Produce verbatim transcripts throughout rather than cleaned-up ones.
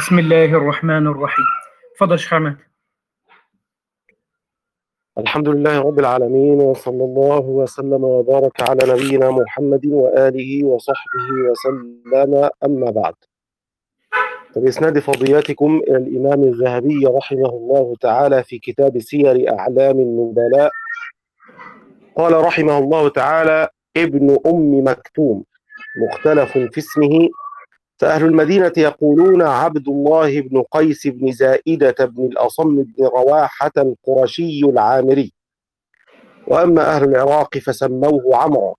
بسم الله الرحمن الرحيم. تفضل شيخ عماد. الحمد لله رب العالمين، وصلى الله وسلم وبارك على نبينا محمد وآله وصحبه وسلم، أما بعد. فبإسناد فضيلتكم إلى الإمام الذهبي رحمه الله تعالى في كتاب سير أعلام النبلاء، قال رحمه الله تعالى: ابن أم مكتوم مختلف في اسمه، فأهل المدينة يقولون عبد الله بن قيس بن زائدة بن الأصم بن رواحة القرشي العامري، وأما أهل العراق فسموه عمرو.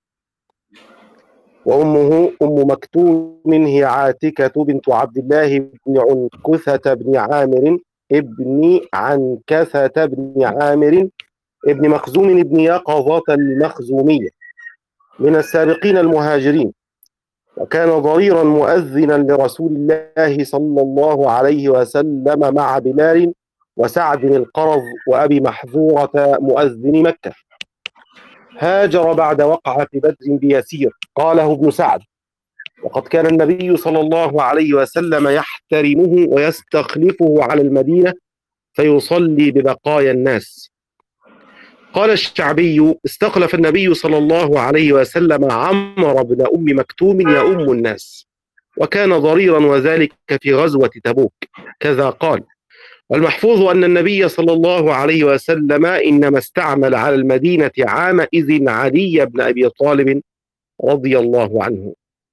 وأمه أم مكتوم هي عاتكة بنت عبد الله بن عنكثة بن عامر ابن عنكثة بن عامر ابن مخزوم بن يقظة المخزومية من السابقين المهاجرين، وكان ضريرا مؤذنا لرسول الله صلى الله عليه وسلم مع بلال وسعد القرظ وأبي محذورة مؤذن مكة. هاجر بعد وقعة بدر بيسير، قاله ابن سعد، وقد كان النبي صلى الله عليه وسلم يحترمه ويستخلفه على المدينة فيصلي ببقايا الناس. قال الشعبي: استخلف النبي صلى الله عليه وسلم عمرو بن أم مكتوم يؤم الناس، وكان ضريرا، وذلك في غزوة تبوك، كذا قال. والمحفوظ أن النبي صلى الله عليه وسلم إنما استعمل على المدينة عامئذ علي بن أبي طالب رضي الله عنه.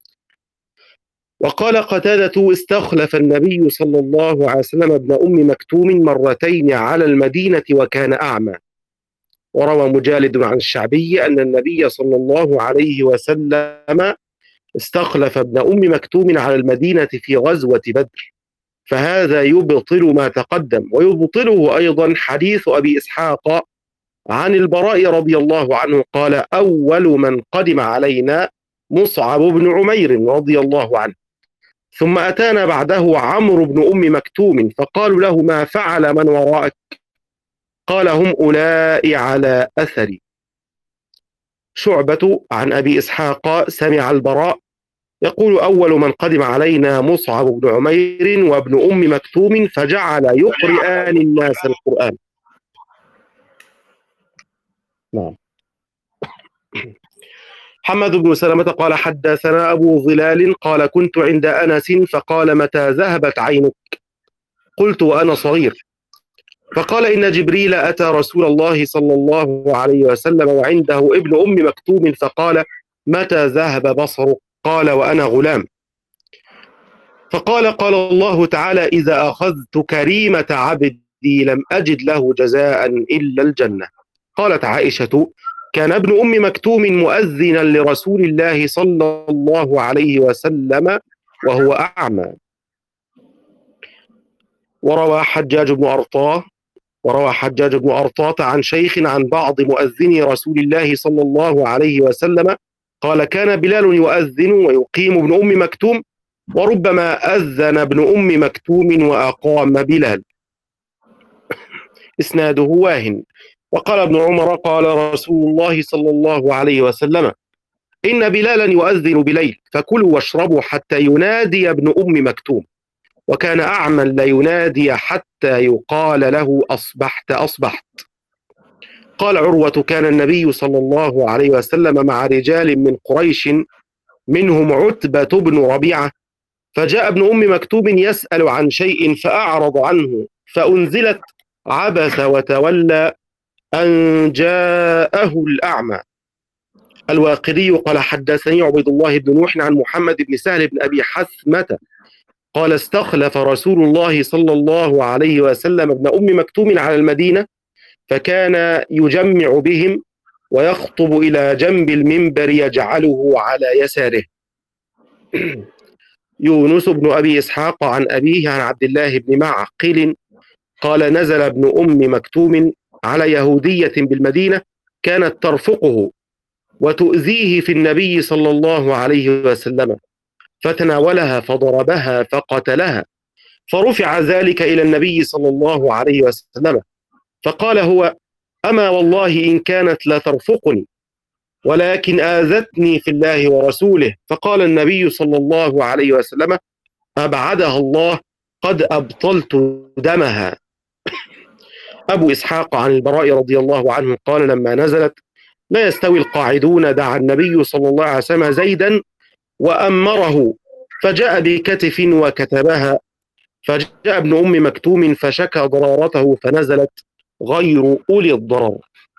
وقال قتادة: استخلف النبي صلى الله عليه وسلم ابن أم مكتوم مرتين على المدينة وكان أعمى. وروى مجالد عن الشعبي أن النبي صلى الله عليه وسلم استخلف ابن أم مكتوم على المدينة في غزوة بدر، فهذا يبطل ما تقدم. ويبطله أيضا حديث أبي إسحاق عن البراء رضي الله عنه قال: أول من قدم علينا مصعب بن عمير رضي الله عنه، ثم أتانا بعده عمرو بن أم مكتوم، فقالوا له: ما فعل من وراءك؟ قال: هم أولئك على أثري. شعبة عن أبي إسحاق سمع البراء يقول: أول من قدم علينا مصعب بن عمير وابن أم مكتوم، فجعل يقرئان الناس القرآن. نعم. حماد بن سلمة قال: حدثنا أبو ظلال قال: كنت عند أنس فقال: متى ذهبت عينك؟ قلت: وأنا صغير. فقال: إن جبريل أتى رسول الله صلى الله عليه وسلم وعنده ابن أم مكتوم، فقال: متى ذهب بصرك؟ قال: وأنا غلام. فقال: قال الله تعالى: إذا أخذت كريمة عبدي لم أجد له جزاء إلا الجنة. قالت عائشة: كان ابن أم مكتوم مؤذنا لرسول الله صلى الله عليه وسلم وهو أعمى. وروى حجاج بن أرطاه وروى حجاج بن أرطاة عن شيخ عن بعض مؤذني رسول الله صلى الله عليه وسلم قال: كان بلال يؤذن ويقيم ابن أم مكتوم، وربما أذن ابن أم مكتوم وأقام بلال. إسناده واهن. وقال ابن عمر: قال رسول الله صلى الله عليه وسلم: إن بلالا يؤذن بليل، فكلوا واشربوا حتى ينادي ابن أم مكتوم، وكان أعمى لا ينادي حتى يقال له: أصبحت أصبحت. قال عروة: كان النبي صلى الله عليه وسلم مع رجال من قريش منهم عتبة بن ربيعة، فجاء ابن أم مكتوم يسأل عن شيء فأعرض عنه، فأنزلت: عبس وتولى أن جاءه الأعمى. الواقدي قال: حدثني عبيد الله بن نوح عن محمد بن سهل بن أبي حثمة قال: استخلف رسول الله صلى الله عليه وسلم ابن أم مكتوم على المدينة، فكان يجمع بهم ويخطب إلى جنب المنبر يجعله على يساره. يونس بن أبي إسحاق عن أبيه عن عبد الله بن معقل قال: نزل ابن أم مكتوم على يهودية بالمدينة كانت ترفقه وتؤذيه في النبي صلى الله عليه وسلم، فتناولها فضربها فقتلها، فرفع ذلك إلى النبي صلى الله عليه وسلم، فقال هو: أما والله إن كانت لا ترفقني، ولكن آذتني في الله ورسوله. فقال النبي صلى الله عليه وسلم: أبعدها الله، قد أبطلت دمها. أبو إسحاق عن البراء رضي الله عنه قال لما نزلت لا يستوي القاعدون دعا النبي صلى الله عليه وسلم زيدا وأمره فجاء بكتف وكتبها، فجاء ابن أم مكتوم فشكى ضرارته فنزلت غير أولي الضرر.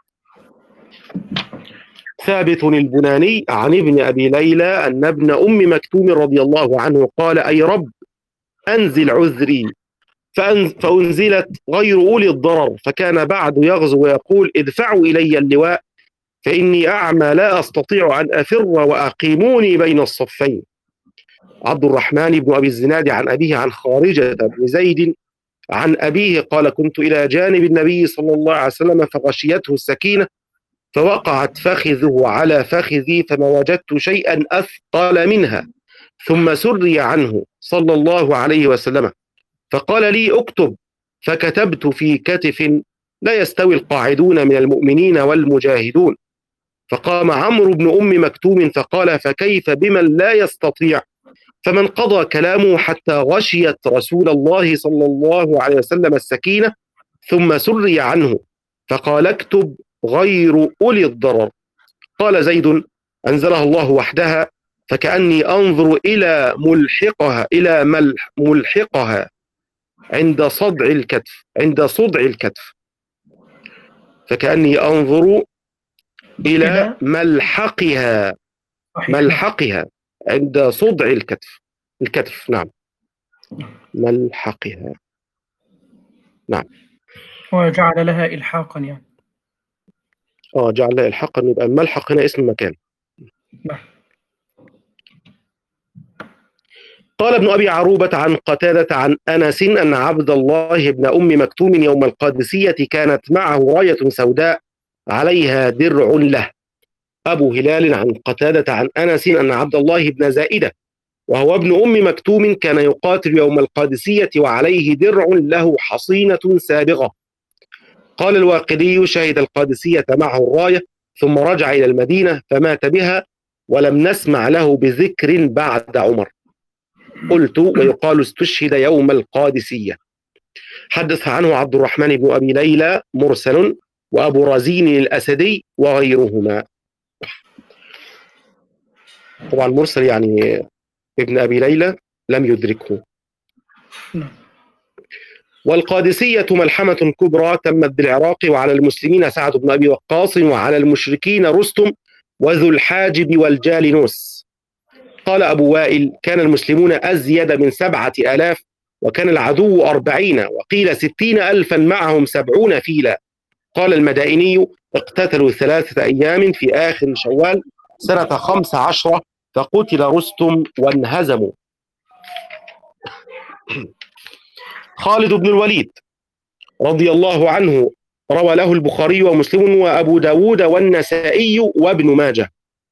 ثابت البناني عن ابن أبي ليلى أن ابن أم مكتوم رضي الله عنه قال أي رب أنزل عذري، فأنزلت غير أولي الضرر، فكان بعد يغزو ويقول ادفعوا إلي اللواء فإني أعمى لا أستطيع أن أفر وأقيموني بين الصفين. عبد الرحمن بن أبي الزناد عن أبيه عن خارجة بن زيد عن أبيه قال كنت إلى جانب النبي صلى الله عليه وسلم فغشيته السكينة فوقعت فخذه على فخذي فما وجدت شيئا أثقل منها، ثم سري عنه صلى الله عليه وسلم فقال لي اكتب، فكتبت في كتف لا يستوي القاعدون من المؤمنين والمجاهدون. فقام عمرو بن أم مكتوم فقال فكيف بمن لا يستطيع؟ فمن قضى كلامه حتى غشيت رسول الله صلى الله عليه وسلم السكينة ثم سري عنه فقال اكتب غير أولي الضرر. قال زيد أنزلها الله وحدها فكأني أنظر إلى ملحقها إلى ملحقها عند صدع الكتف عند صدع الكتف فكأني أنظر إلى ملحقها ملحقها عند صدع الكتف الكتف نعم ملحقها نعم. وجعل لها إلحاقا يعني اه جعل لها إلحاقا، يبقى الملحق هنا اسم مكان. نعم. قال ابن أبي عروبة عن قتادة عن أنس أن عبد الله بن أم مكتوم يوم القادسية كانت معه راية سوداء عليها درع له. أبو هلال عن قتادة عن أنس أن عبد الله بن زائدة وهو ابن أم مكتوم كان يقاتل يوم القادسية وعليه درع له حصينة سابغة. قال الواقدي شهد القادسية معه الراية ثم رجع إلى المدينة فمات بها ولم نسمع له بذكر بعد عمر. قلت ويقال استشهد يوم القادسية. حدث عنه عبد الرحمن بن أبي ليلى مرسل وأبو رزين الأسدي وغيرهما. طبعا مرسل يعني ابن أبي ليلى لم يدركه. والقادسية ملحمة كبرى تمت بالعراق وعلى المسلمين سعد بن أبي وقاص وعلى المشركين رستم وذو الحاجب والجالنوس. قال أبو وائل كان المسلمون أزيد من سبعة آلاف وكان العدو أربعين وقيل ستين ألفا معهم سبعون فيلا. قال المدائني اقتتلوا ثلاثة أيام في آخر شوال سنة خمس عشرة فقتل رستم وانهزموا. خالد بن الوليد رضي الله عنه روى له البخاري ومسلم وأبو داود والنسائي وابن ماجه،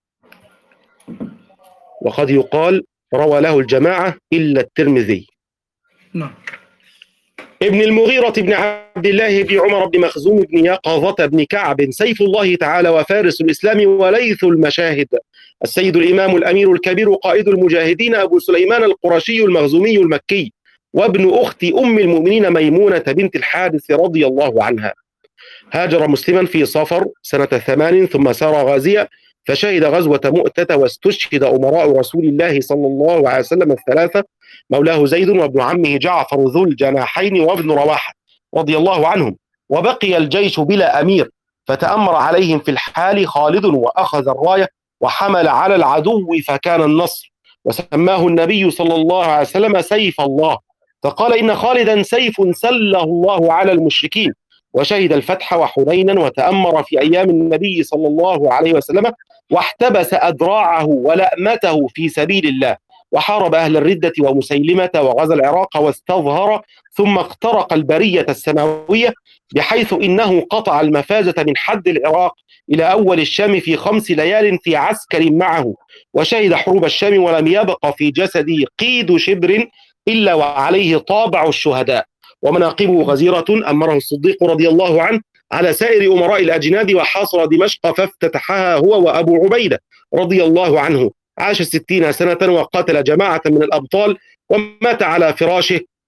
وقد يقال روى له الجماعة إلا الترمذي. نعم. ابن المغيرة بن عبد الله بن عمر بن مخزوم بن يقظة بن كعب سيف الله تعالى وفارس الإسلام وليث المشاهد السيد الإمام الأمير الكبير قائد المجاهدين أبو سليمان القرشي المخزومي المكي وابن أخت أم المؤمنين ميمونة بنت الحارث رضي الله عنها. هاجر مسلما في صفر سنة ثمان ثم سار غازيا فشهد غزوة مؤتة واستشهد أمراء رسول الله صلى الله عليه وسلم الثلاثة مولاه زيد وابن عمه جعفر ذو الجناحين وابن رواحة رضي الله عنهم. وبقي الجيش بلا أمير فتأمر عليهم في الحال خالد وأخذ الراية وحمل على العدو فكان النصر، وسماه النبي صلى الله عليه وسلم سيف الله، فقال إن خالدا سيف سله الله على المشركين. وشهد الفتح وحنينا وتأمر في أيام النبي صلى الله عليه وسلم واحتبس أدراعه ولأمته في سبيل الله وحارب أهل الردة ومسيلمة وغزا العراق واستظهر ثم اخترق البرية السماوية بحيث إنه قطع المفازة من حد العراق إلى أول الشام في خمس ليال في عسكر معه. وشهد حروب الشام ولم يبق في جسده قيد شبر إلا وعليه طابع الشهداء. ومناقبه غزيرة أمره الصديق رضي الله عنه على سائر أمراء الأجناد وحاصر دمشق فافتتحها هو وأبو عبيدة رضي الله عنه. عاش ستين سنة وقاتل جماعة من الأبطال ومات على فراشه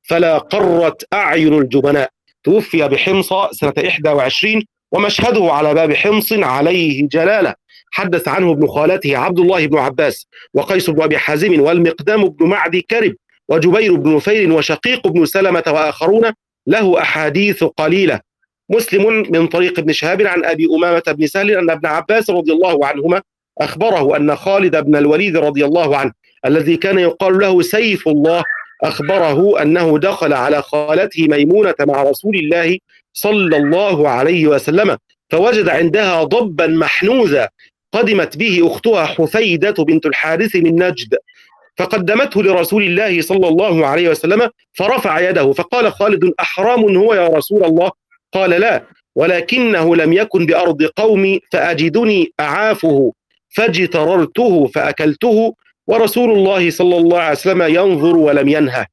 فلا قرت أعين الجبناء. توفي بحمص سنة إحدى وعشرين، ومشهده على باب حمص عليه جلالة. حدث عنه ابن خالته عبد الله بن عباس، وقيس بن أبي حازم، والمقدام بن معدي كرب، وجبير بن نفير، وشقيق بن سلمة، وآخرون، له أحاديث قليلة. مسلم من طريق ابن شهاب عن أبي أمامة بن سهل أن ابن عباس رضي الله عنهما أخبره أن خالد بن الوليد رضي الله عنه الذي كان يقال له سيف الله أخبره أنه دخل على خالته ميمونة مع رسول الله صلى الله عليه وسلم، فوجد عندها ضبا محنوذا قدمت به أختها حفيدة بنت الحارث من نجد، فقدمته لرسول الله صلى الله عليه وسلم، فرفع يده فقال خالد: أحرام هو يا رسول الله؟ قال: لا، ولكنه لم يكن بأرض قومي فأجدني أعافه فاجتررته فأكلته، ورسول الله صلى الله عليه وسلم ينظر ولم ينهى.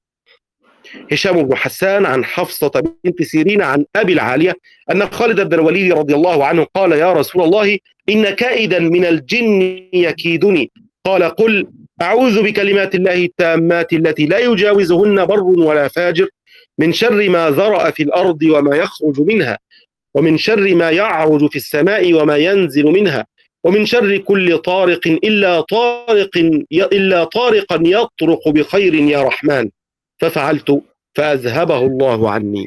هشام بن حسان عن حفصة بنت سيرين عن أبي العالية أن خالد بن الوليد رضي الله عنه قال: يا رسول الله، إن كائدا من الجن يكيدني. قال: قل أعوذ بكلمات الله التامات التي لا يجاوزهن بر ولا فاجر، من شر ما ذرأ في الأرض وما يخرج منها، ومن شر ما يعرج في السماء وما ينزل منها، ومن شر كل طارق إلا طارق إلا طارقا يطرق بخير يا رحمن. ففعلت فأذهبه الله عني.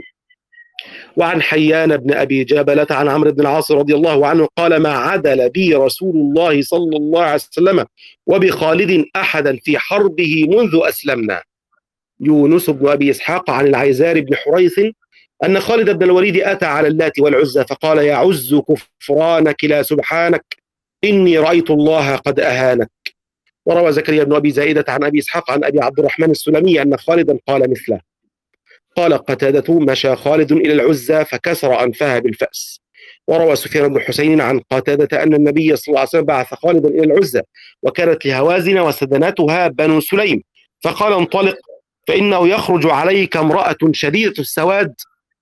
وعن حيان بن أبي جابلة عن عمرو بن العاص رضي الله عنه قال: ما عدل بي رسول الله صلى الله عليه وسلم وبخالد أحدا في حربه منذ أسلمنا. يونس بن أبي إسحاق عن العيزار بن حريث أن خالد بن الوليد أتى على اللات والعزى فقال: يعز كفرانك لا سبحانك، إني رأيت الله قد أهانك. وروى زكريا بن أبي زائدة عن أبي إسحاق عن أبي عبد الرحمن السلمي أن خالدا قال مثله. قال قتادة: مشى خالد إلى العزى فكسر أنفها بالفأس. وروى سفيان بن حسين عن قتادة أن النبي صلى الله عليه وسلم بعث خالدا إلى العزى، وكانت لهوازن وسدنتها بنو سليم، فقال: انطلق فإنه يخرج عليك امرأة شديدة السواد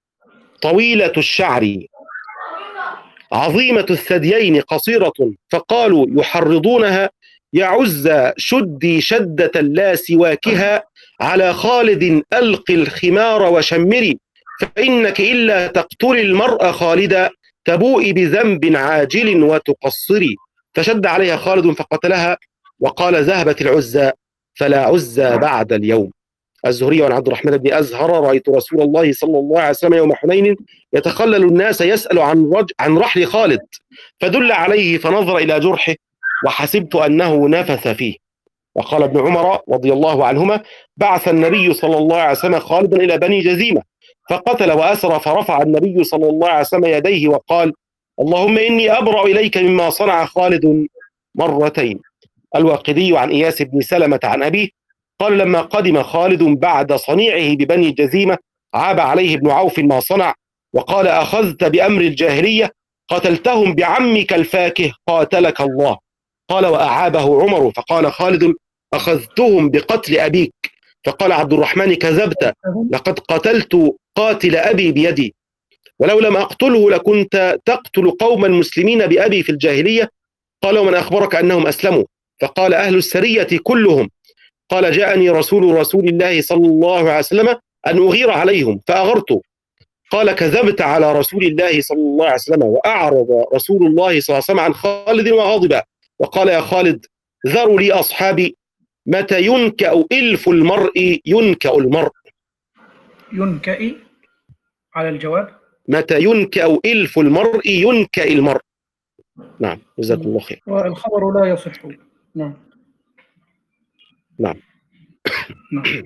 طويلة الشعر عظيمة الثديين قصيرة، فقالوا يحرضونها: يا عزى شدي شدة لا سواكها على خالد ألق الخمار وشمري، فإنك إلا تقتل المرء خالدا تبوء بذنب عاجل وتقصري. فشد عليها خالد فقتلها، وقال: ذهبت العزى فلا عزى بعد اليوم. الزهري عن عبد الرحمن بن أزهر: رأيت رسول الله صلى الله عليه وسلم يوم حنين يتخلل الناس يسأل عن رج عن رحل خالد، فدل عليه فنظر إلى جرحه وحسبت أنه نفث فيه. وقال ابن عمر رضي الله عنهما: بعث النبي صلى الله عليه وسلم خالدا إلى بني جزيمة فقتل وأسر، فرفع النبي صلى الله عليه وسلم يديه وقال: اللهم إني أبرأ إليك مما صنع خالد مرتين. الواقدي عن إياس بن سلمة عن أبيه قال: لما قدم خالد بعد صنيعه ببني جزيمة عاب عليه ابن عوف ما صنع، وقال: أخذت بأمر الجاهلية، قتلتهم بعمك الفاكه قاتلك الله. قال: وأعابه عمر فقال خالد: أخذتهم بقتل أبيك. فقال عبد الرحمن: كذبت، لقد قتلت قاتل أبي بيدي، ولو لم أقتله لكنت تقتل قوما مسلمين بأبي في الجاهلية. قال: ومن أخبرك أنهم أسلموا؟ فقال: أهل السرية كلهم. قال: جاءني رسول رسول الله صلى الله عليه وسلم أن أغير عليهم فأغرت. قال: كذبت على رسول الله صلى الله عليه وسلم. وأعرض رسول الله صلى الله عليه وسلم عن خالد وغضب وقال: يا خالد ذروا لي أصحابي، متى ينكأ إلف المرء ينكأ المرء. ينكأ على الجواب. متى ينكأ إلف المرء ينكأ المرء. نعم، جزاكم الله خير. والخبر لا يصح. نعم نعم. نعم.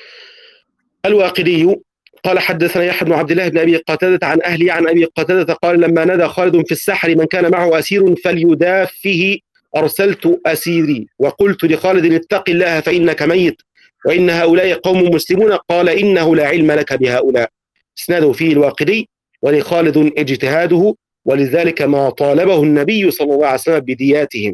الواقدي قال: حدثنا يحيى بن عبد الله بن أبي قتادة عن أهله عن أبي قتادة قال: لما نادى خالد في السحر من كان معه أسير فليدافه أرسلت أسيري وقلت لخالد: اتق الله فإنك ميت، وإن هؤلاء قوم مسلمون. قال: إنه لا علم لك بهؤلاء. اسناده فيه الواقدي، ولخالد اجتهاده، ولذلك ما طالبه النبي صلى الله عليه وسلم بدياتهم.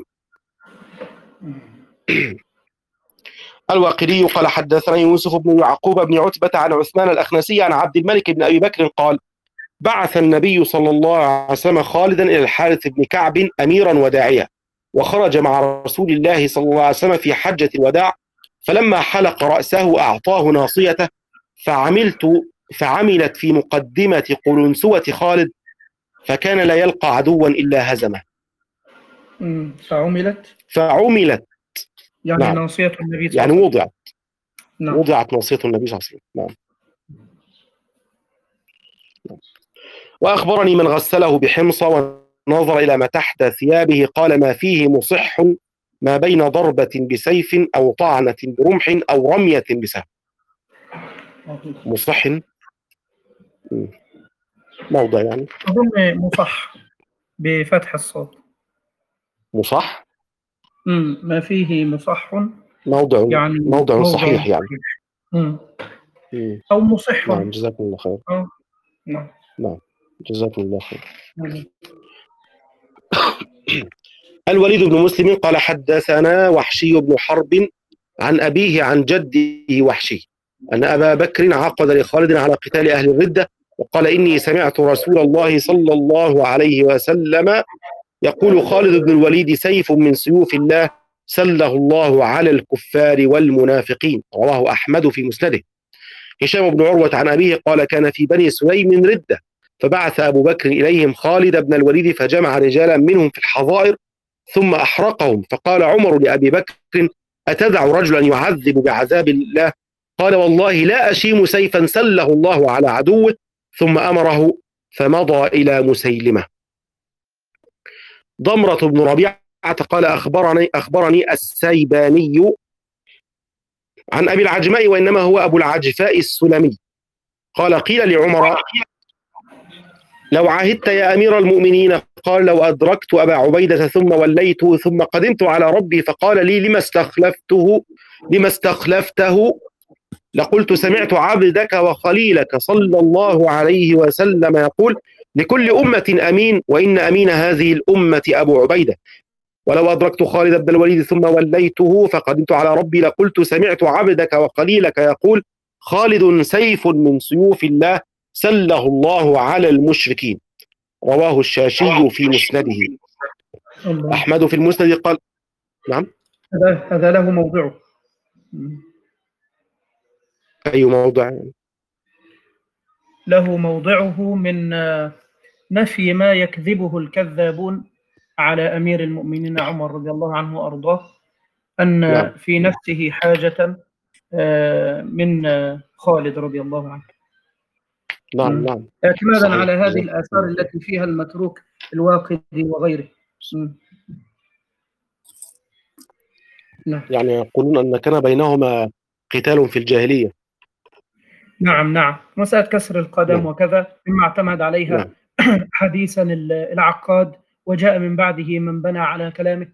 الواقدي قال: حدثنا يوسف بن يعقوب بن عتبة عن عثمان الأخنسي عن عبد الملك بن أبي بكر قال: بعث النبي صلى الله عليه وسلم خالدا إلى الحارث بن كعب أميرا وداعيا، وخرج مع رسول الله صلى الله عليه وسلم في حجة الوداع، فلما حلق رأسه أعطاه ناصيته، فعملت فعملت في مقدمة قلنسوة خالد فكان لا يلقى عدوا إلا هزمه. مم. فعملت فعملت يعني نعم ناصية النبي صلى يعني الله عليه وسلم. وضعت نعم. وضعت ناصية النبي صلى الله عليه وسلم. نعم. وأخبرني من غسله بحمص ونظر إلى ما تحت ثيابه قال ما فيه مصح ما بين ضربة بسيف أو طعنة برمح أو رمية بسهم. مصح موضع يعني أظن مصح بفتح الصوت. مصح مم. ما فيه مصح موضع يعني موضع موضع صحيح يعني. مم. مم. أو مصح. نعم جزاكم الله خير. أو نعم. نعم جزاكم الله خير. مم. الوليد بن مسلم قال حدثنا وحشي بن حرب عن أبيه عن جده وحشي أن أبا بكر عقد لخالد على قتال أهل الردة وقال إني سمعت رسول الله صلى الله عليه وسلم يقول خالد بن الوليد سيف من سيوف الله سله الله على الكفار والمنافقين. رواه أحمد في مسنده. هشام بن عروة عن أبيه قال كان في بني سليم ردة فبعث أبو بكر إليهم خالد بن الوليد فجمع رجالا منهم في الحظائر ثم أحرقهم فقال عمر لأبي بكر أتدع رجلا يعذب بعذاب الله؟ قال والله لا أشيم سيفا سله الله على عدوه ثم أمره فمضى إلى مسيلمة. ضمرة بن ربيعة قال أخبرني, أخبرني السيباني عن أبي العجماء وإنما هو أبو العجفاء السلمي قال قيل لعمر لو عهدت يا أمير المؤمنين قال لو أدركت أبا عبيدة ثم وليته ثم قدمت على ربي فقال لي لما استخلفته لما استخلفته لقلت سمعت عبدك وخليلك صلى الله عليه وسلم يقول لكل أمة أمين وإن أمين هذه الأمة أبو عبيدة ولو أدركت خالد بن الوليد ثم وليته فقدمت على ربي لقلت سمعت عبدك وخليلك يقول خالد سيف من سيوف الله سله الله على المشركين. رواه الشاشي في مسنده. الله. أحمد في المسند قال نعم هذا هذا له موضعه. أي موضع؟ له موضعه من نفي ما يكذبه الكذابون على أمير المؤمنين عمر رضي الله عنه وأرضاه أن نعم. في نفسه حاجة من خالد رضي الله عنه. نعم نعم اعتمادا على هذه الآثار التي فيها المتروك الواقدي وغيره. نعم. يعني يقولون أن كان بينهما قتال في الجاهلية. نعم نعم مسألة كسر القدم نعم. وكذا مما اعتمد عليها نعم. حديثا العقاد وجاء من بعده من بنى على كلامه.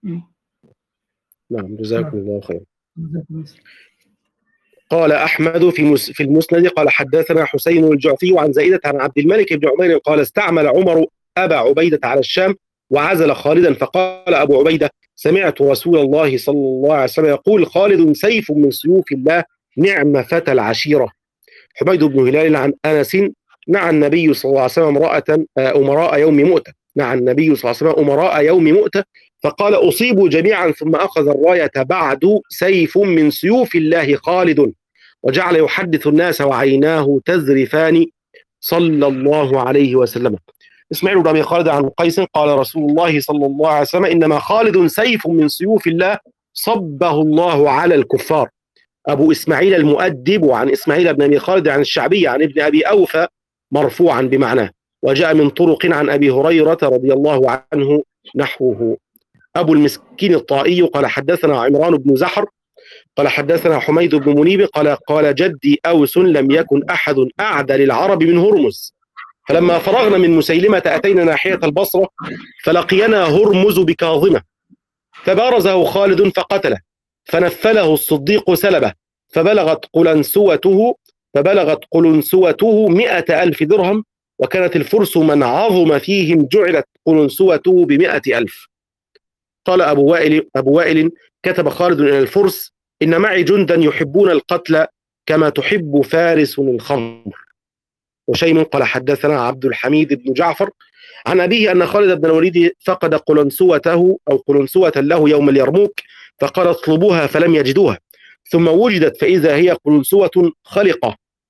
نعم جزاكم الله خير. نعم. قال أحمد في في المسند قال حدثنا حسين الجعفي عن زائدة عن عبد الملك بن عمير قال استعمل عمر أبا عبيدة على الشام وعزل خالدا فقال أبو عبيدة سمعت رسول الله صلى الله عليه وسلم يقول خالد سيف من سيوف الله نعم فتى العشيرة. حميد بن هلال عن أنس نعى النبي صلى الله عليه وسلم امرأة أمراء يوم مؤتة نعى النبي صلى الله عليه وسلم أمراء يوم مؤتة فقال أصيبوا جميعا ثم أخذ الراية بعد سيف من سيوف الله خالد وجعل يحدث الناس وعيناه تذرفان صلى الله عليه وسلم. إسماعيل بن أبي خالد عن قيس قال رسول الله صلى الله عليه وسلم إنما خالد سيف من سيوف الله صبه الله على الكفار. أبو إسماعيل المؤدب عن إسماعيل بن أبي خالد عن الشعبي عن ابن أبي أوفى مرفوعا بمعناه وجاء من طرق عن أبي هريرة رضي الله عنه نحوه. أبو المسكين الطائي قال حدثنا عمران بن زحر قال حدثنا حميد بن منيب قال قال جدي أوس لم يكن أحد أعدى للعرب من هرمز فلما فرغنا من مسيلمة أتينا ناحية البصرة فلقينا هرمز بكاظمة فبارزه خالد فقتله فنفله الصديق سلبه فبلغت قلنسوته فبلغت قلنسوته مئة ألف درهم وكانت الفرس من عظم فيهم جعلت قلنسوته بمئة ألف. قال أبو وائل, أبو وائل كتب خالد إلى الفرس إن معي جندا يحبون القتل كما تحب فارس الخمر. وشيم قال حدثنا عبد الحميد بن جعفر عن أبيه أن خالد بن الوليد فقد قلنسوته أو قلنسوة له يوم اليرموك فقال اطلبوها فلم يجدوها ثم وجدت فإذا هي قلنسوة خلقة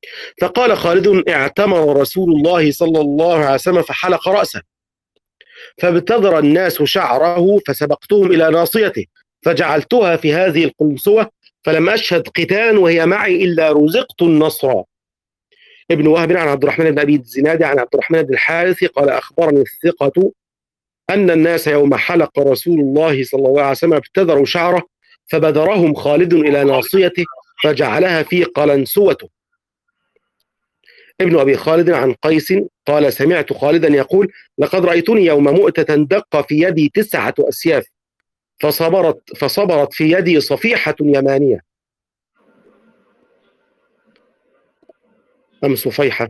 فقال خالد: اعتمر رسول الله صلى الله عليه وسلم فحلق رأسه، فابتدر الناس شعره فسبقتهم إلى ناصيته فجعلتها في هذه القلمسوة، فلم أشهد قتال وهي معي إلا رزقت النصر. ابن وهب عن عبد الرحمن بن أبي الزناد عن عبد الرحمن بن الحارث قال: أخبرني الثقة أن الناس يوم حلق رسول الله صلى الله عليه وسلم ابتدروا شعره فبدرهم خالد إلى ناصيته فجعلها في قلنسوته. ابن أبي خالد عن قيس قال: سمعت خالدا يقول: لقد رأيتني يوم مؤتة دق في يدي تسعة أسياف فصبرت, فصبرت في يدي صفيحة يمانية أم صفيحة؟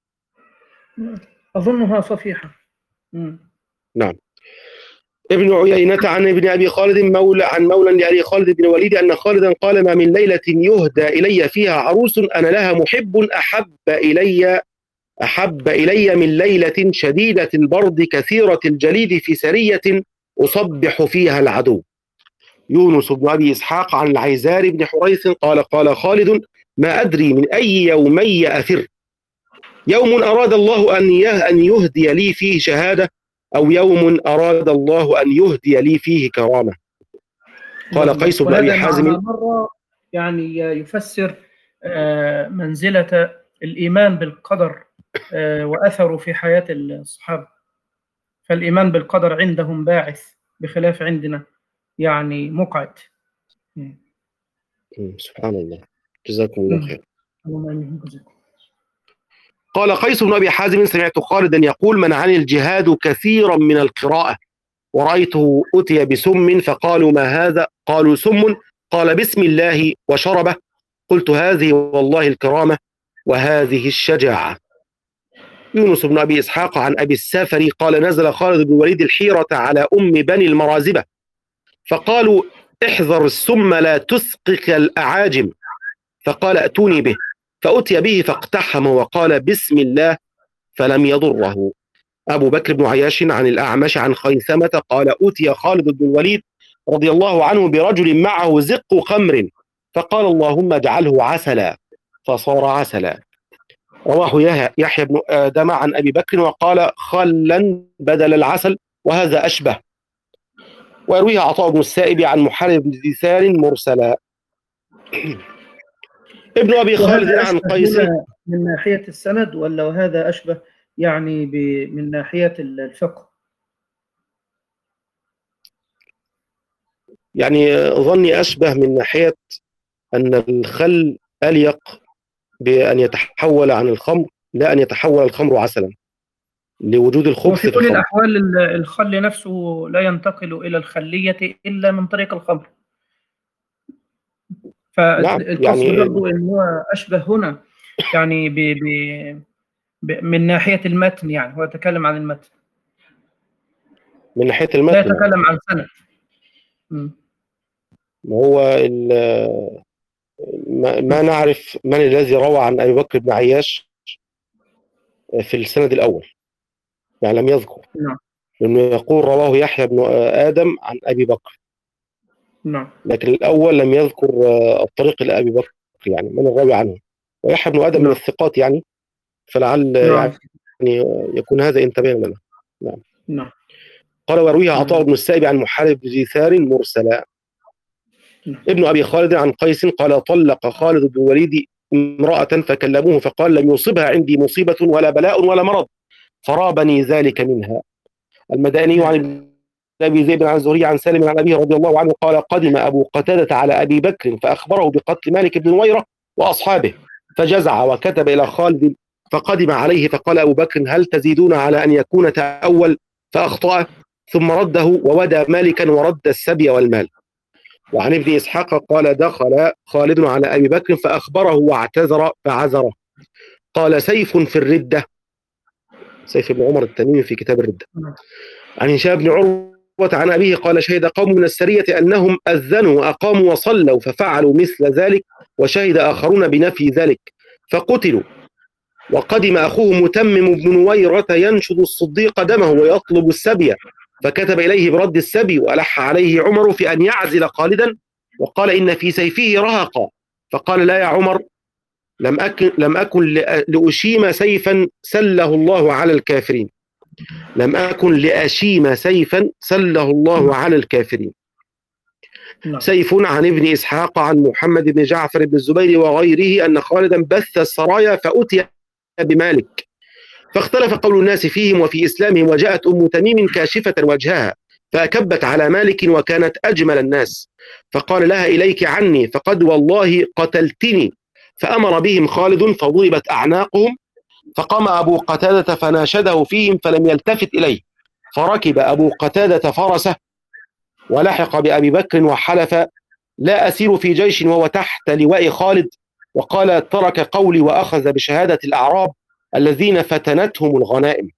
أظنها صفيحة. مم. نعم. ابن عيينة عن ابن أبي خالد مولى عن مولى لأبي خالد بن الوليد أن خالدا قال: ما من ليلة يهدى إلي فيها عروس أنا لها محب أحب إلي أحب إلي من ليلة شديدة البرد كثيرة الجليد في سرية أصبح فيها العدو. يونس بن أبي إسحاق عن العيزار بن حريث قال: قال خالد: ما أدري من أي يومي أفر، يوم أراد الله أن يهدي لي فيه شهادة، أو يوم أراد الله أن يهدي لي فيه كرامة. قال قيس بن أبي حازم: مرة يعني يفسر منزلة الإيمان بالقدر وأثره في حياة الصحابة، فالإيمان بالقدر عندهم باعث بخلاف عندنا يعني مقعد. سبحان الله، جزاكم الله خير. قال قيس بن أبي حازم: سمعت خالدا يقول: منعني الجهاد كثيرا من القراءة، ورأيته أتي بسم فقالوا: ما هذا؟ قالوا: سم. قال: بسم الله وشربه. قلت: هذه والله الكرامة وهذه الشجاعة. يونس بن أبي إسحاق عن أبي السافري قال: نزل خالد بن الوليد الحيرة على أم بني المرازبة فقالوا: احذر السم لا تسقك الأعاجم، فقال: أتوني به، فأتي به فاقتحم وقال: بسم الله، فلم يضره. أبو بكر بن عياش عن الأعمش عن خيثمة قال: أتي خالد بن الوليد رضي الله عنه برجل معه زق خمر فقال: اللهم اجعله عسلا، فصار عسلا. رواه يحيى بن آدم عن أبي بكر وقال: خلا بدل العسل، وهذا أشبه. ويرويه عطاء بن السائب عن محارب بن دثار مرسلا. ابن أبي خالد عن قيس من ناحية السند، ولا وهذا أشبه يعني من ناحية الفقه؟ يعني ظني أشبه من ناحية أن الخل أليق بأن يتحول عن الخمر، لا أن يتحول الخمر عسلا لوجود الخبث في كل الأحوال الخل نفسه لا ينتقل إلى الخلية إلا من طريق الخمر، فالقصد يعني برضو إن هو أشبه هنا يعني ب ب ب من ناحية المتن، يعني هو يتكلم عن المتن من ناحية المتن، لا يتكلم عن سند. ما هو ما, ما نعرف من الذي روى عن أبي بكر بن عياش في السند الأول، يعني لم يذكر. نعم. لأنه يقول رواه يحيى بن آدم عن أبي بكر. نعم. لكن الأول لم يذكر الطريق لأبي بكر، يعني من الراوي عنه، ويحيى بن آدم نعم. من الثقات يعني، فلعل نعم. يعني يكون هذا انتبه لنا. نعم. نعم. قال: ويرويه عطاء بن السائب عن محارب بن دثار مرسلا. نعم. ابن أبي خالد عن قيس قال: طلق خالد بن الوليد امرأة فكلموه فقال: لم يصبها عندي مصيبة ولا بلاء ولا مرض فرابني ذلك منها. المداني عن أبي ذئب عن الزهري عن سالم عن أبيه رضي الله عنه قال: قدم أبو قتادة على أبي بكر فأخبره بقتل مالك بن نويرة وأصحابه فجزع وكتب إلى خالد فقدم عليه فقال أبو بكر: هل تزيدون على أن يكون تأول فأخطأ ثم رده وودى مالكا ورد السبي والمال. وعن ابن إسحاق قال: دخل خالد على أبي بكر فأخبره واعتذر فعذره. قال: سيف في الردة، سيف بن عمر التميمي في كتاب الردة. عن هشام بن عروة عن أبيه قال: شهد قوم من السرية أنهم أذنوا وأقاموا وصلوا ففعلوا مثل ذلك، وشهد آخرون بنفي ذلك فقتلوا. وقدم أخوه متمم بن نويرة ينشد الصديق دمه ويطلب السبي، فكتب إليه برد السبي، وألح عليه عمر في أن يعزل خالدا، وقال: إن في سيفه رهقا، فقال: لا يا عمر، لم أكن لم أكن لأشيم سيفا سله الله على الكافرين. لم أكن لأشيم سيفا سله الله على الكافرين. نعم. سيف عن ابن إسحاق عن محمد بن جعفر بن الزبير وغيره أن خالدا بث السرايا فأتي بمالك، فاختلف قول الناس فيهم وفي إسلامهم، وجاءت أم تميم كاشفة وجهها فأكبت على مالك وكانت أجمل الناس، فقال لها إليك عني فقد والله قتلتني، فأمر بهم خالد فضربت أعناقهم، فقام أبو قتادة فناشده فيهم فلم يلتفت إليه، فركب أبو قتادة فرسه ولحق بأبي بكر وحلف لا أسير في جيش وهو تحت لواء خالد، وقال ترك قولي وأخذ بشهادة الأعراب الذين فتنتهم الغنائم.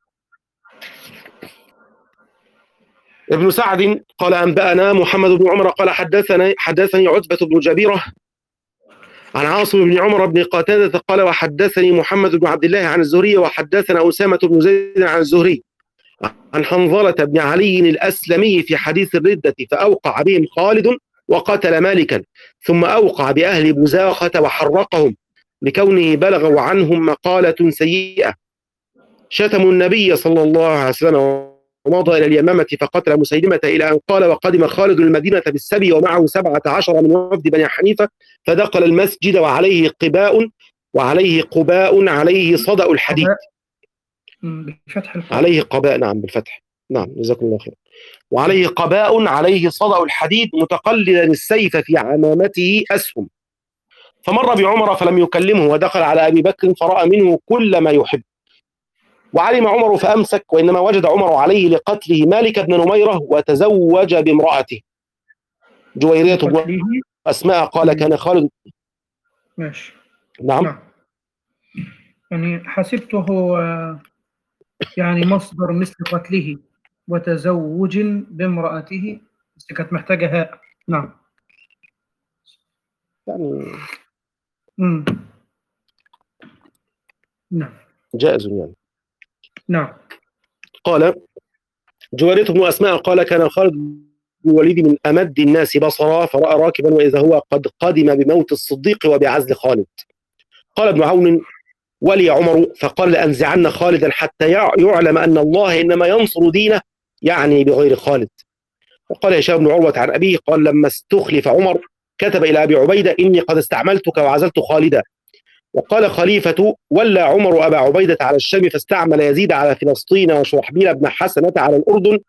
ابن سعد قال أنبأنا محمد بن عمر قال حدثني حدثني عتبة بن جبيرة عن عاصم بن عمر بن قتادة قال وحدثني محمد بن عبد الله عن الزهري وحدثنا أسامة بن زيد عن الزهري عن حنظلة بن علي الأسلمي في حديث الردة، فأوقع بهم خالد وقتل مالكا، ثم أوقع بأهل بزاخة وحرقهم لكونه بلغوا عنهم مقالة سيئة، شتموا النبي صلى الله عليه وسلم، ومضى إلى اليمامة فقتل مسيلمة إلى أن قال وقدم خالد المدينة بالسبي ومعه سبعة عشر من وفد بني حنيفة، فدخل المسجد وعليه قباء وعليه قباء عليه صدأ الحديد. بفتح القباء. عليه قباء، نعم بالفتح، نعم جزاكم الله خير. وعليه قباء عليه صدأ الحديد متقلدا السيف في عمامته أسهم، فمر بعمر فلم يكلمه، ودخل على أبي بكر فرأى منه كل ما يحب، وعلم عمر فأمسك، وإنما وجد عمر عليه لقتله مالك بن نميرة وتزوج بامرأته جويرية بن أسماء. قال كان خالد ماشي. نعم. نعم. يعني حسبته يعني مصدر مثل قتله وتزوج بامرأته، بس كانت محتاجة هاء. نعم. يعني مم. نعم جائز يعني. نعم. قال جويرية بن أسماء قال كان خالد بن الوليد من أمد الناس بصرا، فرأى راكبا وإذا هو قد قدم بموت الصديق وبعزل خالد. قال ابن عون ولي عمر فقال لأنزعن خالدا حتى يعلم أن الله إنما ينصر دينه، يعني بغير خالد. وقال هشام بن عروة عن أبيه قال لما استخلف عمر كتب إلى أبي عبيدة إني قد استعملتك وعزلت خالدا. وقال خليفة ولى عمر أبا عبيدة على الشام فاستعمل يزيد على فلسطين وشرحبيل بن حسنة على الأردن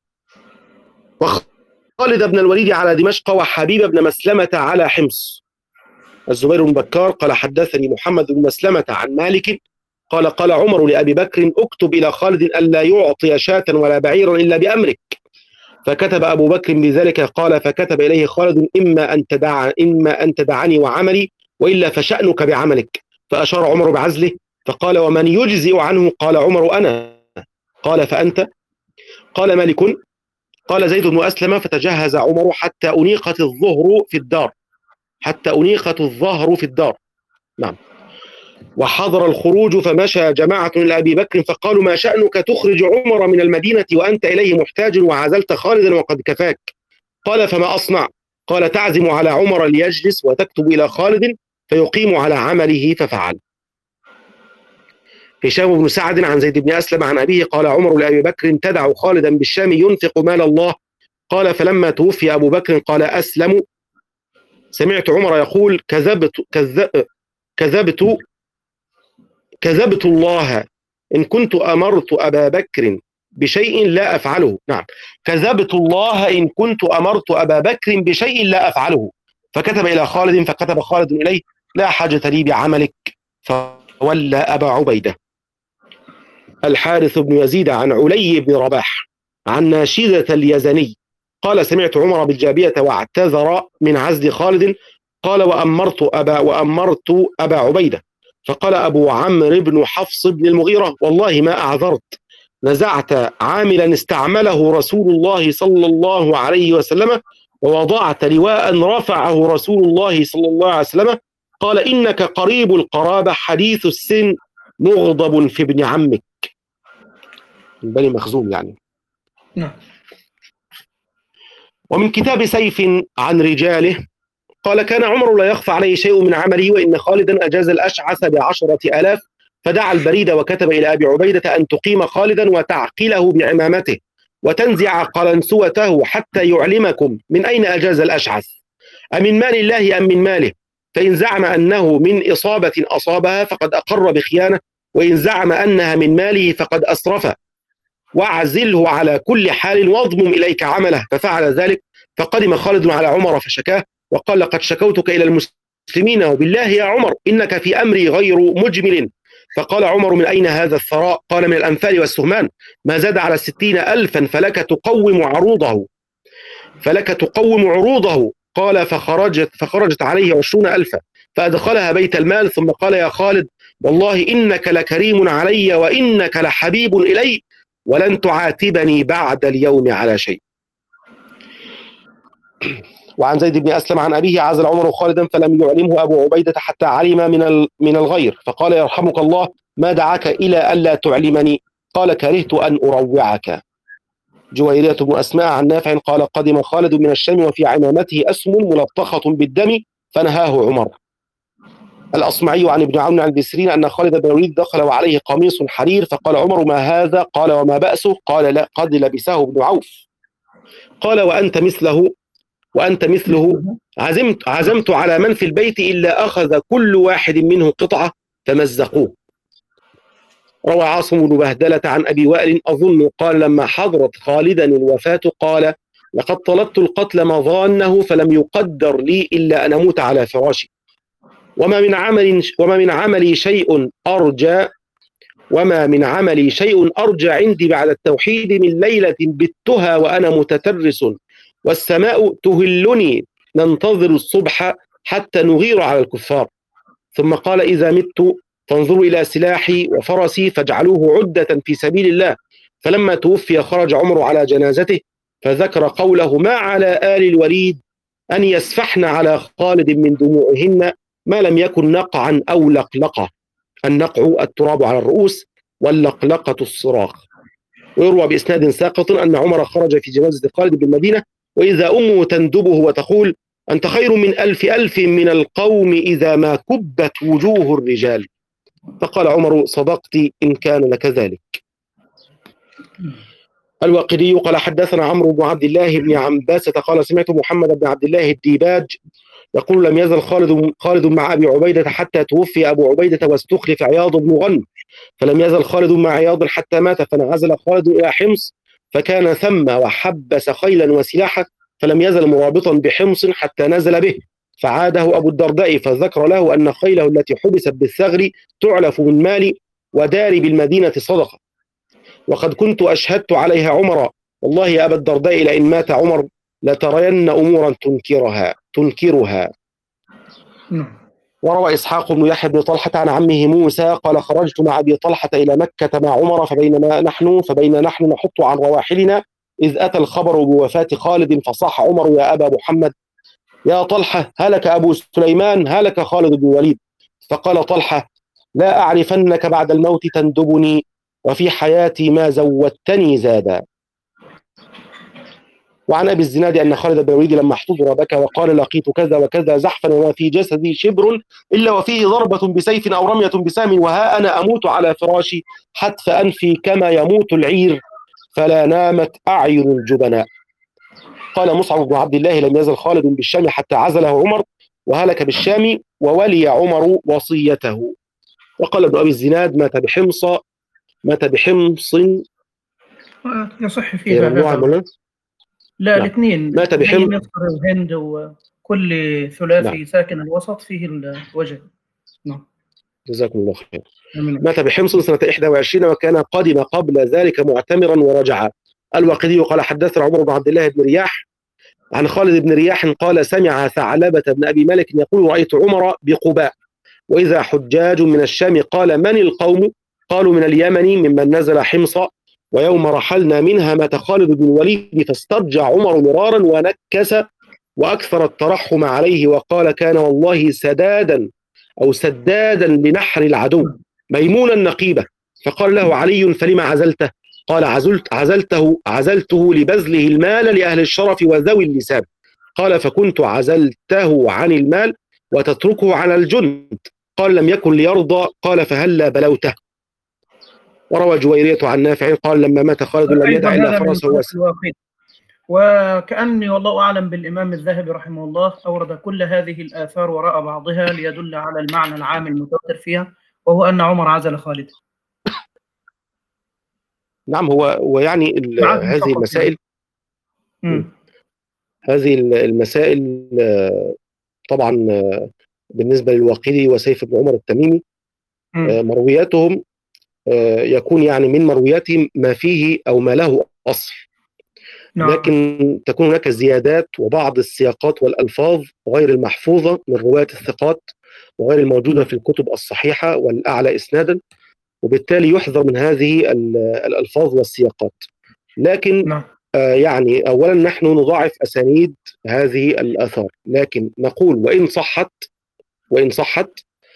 وخالد بن الوليد على دمشق وحبيب بن مسلمة على حمص. الزبير بن بكار قال حدثني محمد بن مسلمة عن مالك قال قال عمر لأبي بكر اكتب إلى خالد ألا يعطي شاة ولا بعيرا إلا بأمرك، فكتب أبو بكر بذلك. قال فكتب إليه خالد إما أن تدع إما أن تدعني وعملي وإلا فشأنك بعملك، فأشار عمر بعزله، فقال ومن يجزئ عنه؟ قال عمر أنا. قال فأنت؟ قال مالك. قال زيد بن أسلم فتجهز عمر حتى أنيقت الظهر في الدار حتى أنيقت الظهر في الدار نعم وحضر الخروج، فمشى جماعة إلى أبي بكر فقالوا ما شأنك تخرج عمر من المدينة وأنت إليه محتاج وعزلت خالدا وقد كفاك؟ قال فما أصنع؟ قال تعزم على عمر ليجلس وتكتب إلى خالد فيقيم على عمله، ففعل. هشام بن سعد عن زيد بن أسلم عن أبيه قال عمر لأبي بكر تدع خالدا بالشام ينفق مال الله؟ قال فلما توفي أبو بكر قال أسلم سمعت عمر يقول كذبت كذب كذبت كذبت الله إن كنت أمرت أبا بكر بشيء لا أفعله. نعم كذبت الله إن كنت أمرت أبا بكر بشيء لا أفعله، فكتب إلى خالد فكتب خالد إليه لا حاجة لي بعملك، فولى أبا عبيدة. الحارث بن يزيد عن علي بن رباح عن ناشدة اليزني قال سمعت عمر بالجابية واعتذر من عزل خالد، قال وأمرت أبا وأمرت أبا عبيدة، فقال أبو عمرو بن حفص بن المغيرة والله ما أعذرت، نزعت عاملا استعمله رسول الله صلى الله عليه وسلم ووضعت لواء رفعه رسول الله صلى الله عليه وسلم، قال إنك قريب القرابة حديث السن مغضب في ابن عمك، بني مخزوم يعني. نعم. ومن كتاب سيف عن رجاله قال كان عمر لا يخفى عليه شيء من عمله، وإن خالدا أجاز الأشعث بعشرة آلاف، فدعا البريد وكتب إلى أبي عبيدة أن تقيم خالدا وتعقله بعمامته وتنزع قلنسوته حتى يعلمكم من أين أجاز الأشعث، أمن مال الله أم من ماله؟ فإن زعم أنه من إصابة أصابها فقد أقر بخيانة، وإن زعم أنها من ماله فقد أسرف، واعزله على كل حال واضمم إليك عمله. ففعل ذلك، فقدم خالد على عمر فشكاه وقال لقد شكوتك إلى المسلمين، وبالله يا عمر إنك في أمري غير مجمل. فقال عمر من أين هذا الثراء؟ قال من الأنفال والسهمان، ما زاد على ستين ألفا فلك تقوم عروضه فلك تقوم عروضه. قال فخرجت, فخرجت عليه عشرون ألفا فأدخلها بيت المال، ثم قال يا خالد والله إنك لكريم علي وإنك لحبيب إلي، ولن تعاتبني بعد اليوم على شيء. وعن زيد بن أسلم عن أبيه عزل عمر خالدا فلم يعلمه أبو عبيدة حتى علم من من الغير، فقال يرحمك الله ما دعاك إلى ألا تعلمني؟ قال كرهت أن أروعك. جويرية بن أسماء عن نافع قال قدم خالد من الشام وفي عمامته أسم ملطخة بالدم فنهاه عمر. الأصمعي عن ابن عون عن البسرين أن خالد بن الوليد دخل وعليه قميص حرير، فقال عمر ما هذا؟ قال وما بأسه؟ قال لا قد لبسه ابن عوف. قال وأنت مثله وأنت مثله عزمت, عزمت على من في البيت إلا أخذ كل واحد منه قطعة فمزقوه. روى عاصم بن بهدلة عن أبي وائل أظن قال لما حضرت خالدا الوفاة قال لقد طلبت القتل مظانه فلم يقدر لي إلا أن أموت على فراشي، وما من عمل وما من عملي شيء أرجى وما من عملي شيء أرجى عندي بعد التوحيد من ليلة بتها وأنا متترس والسماء تهلني ننتظر الصبح حتى نغير على الكفار. ثم قال إذا مت فانظروا إلى سلاحي وفرسي فاجعلوه عدة في سبيل الله. فلما توفي خرج عمر على جنازته فذكر قوله ما على آل الوليد أن يسفحن على خالد من دموعهن ما لم يكن نقعا أو لقلقة. النقع التراب على الرؤوس واللقلقة الصراخ. ويروى بإسناد ساقط أن عمر خرج في جنازة خالد بالمدينة وإذا أمه تندبه وتقول أنت خير من ألف ألف من القوم إذا ما كبت وجوه الرجال. فقال عمر صدقت إن كان لك ذلك. الواقدي قال حدثنا عمرو بن عبد الله بن عنباسة قال سمعت محمد بن عبد الله الديباج يقول لم يزل خالد خالد مع أبي عبيدة حتى توفي أبو عبيدة واستخلف عياض بن غنم، فلم يزل خالد مع عياض حتى مات، فانعزل خالد إلى حمص فكان ثم وحبس خيلا وسلاحا، فلم يزل مرابطا بحمص حتى نزل به، فعاده أبو الدرداء فذكر له أن خيله التي حبست بالثغر تعلف من مال ودار بالمدينة صدقة، وقد كنت أشهدت عليها عمر والله يا أبا الدرداء لئن مات عمر لترين أمورا تنكرها تنكرها. وروى إسحاق بن يحيى بن طلحة عن عمه موسى قال خرجت مع أبي طلحة إلى مكة مع عمر فبينما نحن فبين نحن نحط عن رواحلنا إذ أتى الخبر بوفاة خالد فصاح عمر يا أبا محمد يا طلحة هلك أبو سليمان هلك خالد بن الوليد. فقال طلحة لا أعرفنك بعد الموت تندبني وفي حياتي ما زودتني زادا. وعن أبي الزناد أن خالد بن الوليد لما احتضر بكى وقال لقيت كذا وكذا زحفا وما في جسدي شبر إلا وفيه ضربة بسيف أو رمية بسام وها أنا أموت على فراشي حتف أنفي كما يموت العير فلا نامت أعين الجبناء. قال مصعب بن عبد الله لم يزل خالد بالشام حتى عزله عمر وهلك بالشام وولي عمر وصيته. وقال ابن أبي الزناد مات بحمص مات بحمص يصح فيها هذا. لا الاثنين مات بحمص مصر الهند وكل ثلاثي نعم. ساكن الوسط فيه الوجه. نعم جزاكم الله خير. مات بحمص سنة إحدى وعشرين وكان قادم قبل ذلك معتمرا ورجع. الواقدي قال حدثنا عمر بن عبد الله بن رياح عن خالد بن رياح قال سمع ثعلبة بن أبي مالك يقول رأيت عمر بقباء وإذا حجاج من الشام قال من القوم؟ قالوا من اليمن ممن نزل حمص ويوم رحلنا منها مات خالد بن الوليد فاسترجع عمر مرارا ونكس وأكثر الترحم عليه وقال كان والله سدادا أو سدادا لنحر العدو ميمونا نقيبة. فقال له علي فلما عزلته؟ قال عزلت عزلته عزلته لبذله المال لأهل الشرف وذوي اللسان قال فكنت عزلته عن المال وتتركه على الجند. قال لم يكن ليرضى. قال فهلا بلوته. وروى جويرية عن نافع قال لما مات خالد لم أيضا يدع إلا هذا من فرسه طرق واسع. الواقدي. وكأني والله أعلم بالإمام الذهبي رحمه الله أورد كل هذه الآثار وراء بعضها ليدل على المعنى العام المتوتر فيها، وهو أن عمر عزل خالد. نعم، هو ويعني بعزل هذه فقط المسائل يعني. هذه المسائل طبعا بالنسبة للواقدي وسيف بن عمر التميمي مم. مروياتهم يكون يعني من مروياتهم ما فيه أو ما له أصل، نعم. لكن تكون هناك زيادات وبعض السياقات والألفاظ غير المحفوظة من رواة الثقات وغير الموجودة نعم. في الكتب الصحيحة والأعلى إسنادا، وبالتالي يحذر من هذه الألفاظ والسياقات. لكن نعم. آه يعني أولا نحن نضاعف أسانيد هذه الآثار، لكن نقول وإن صحت وإن صحت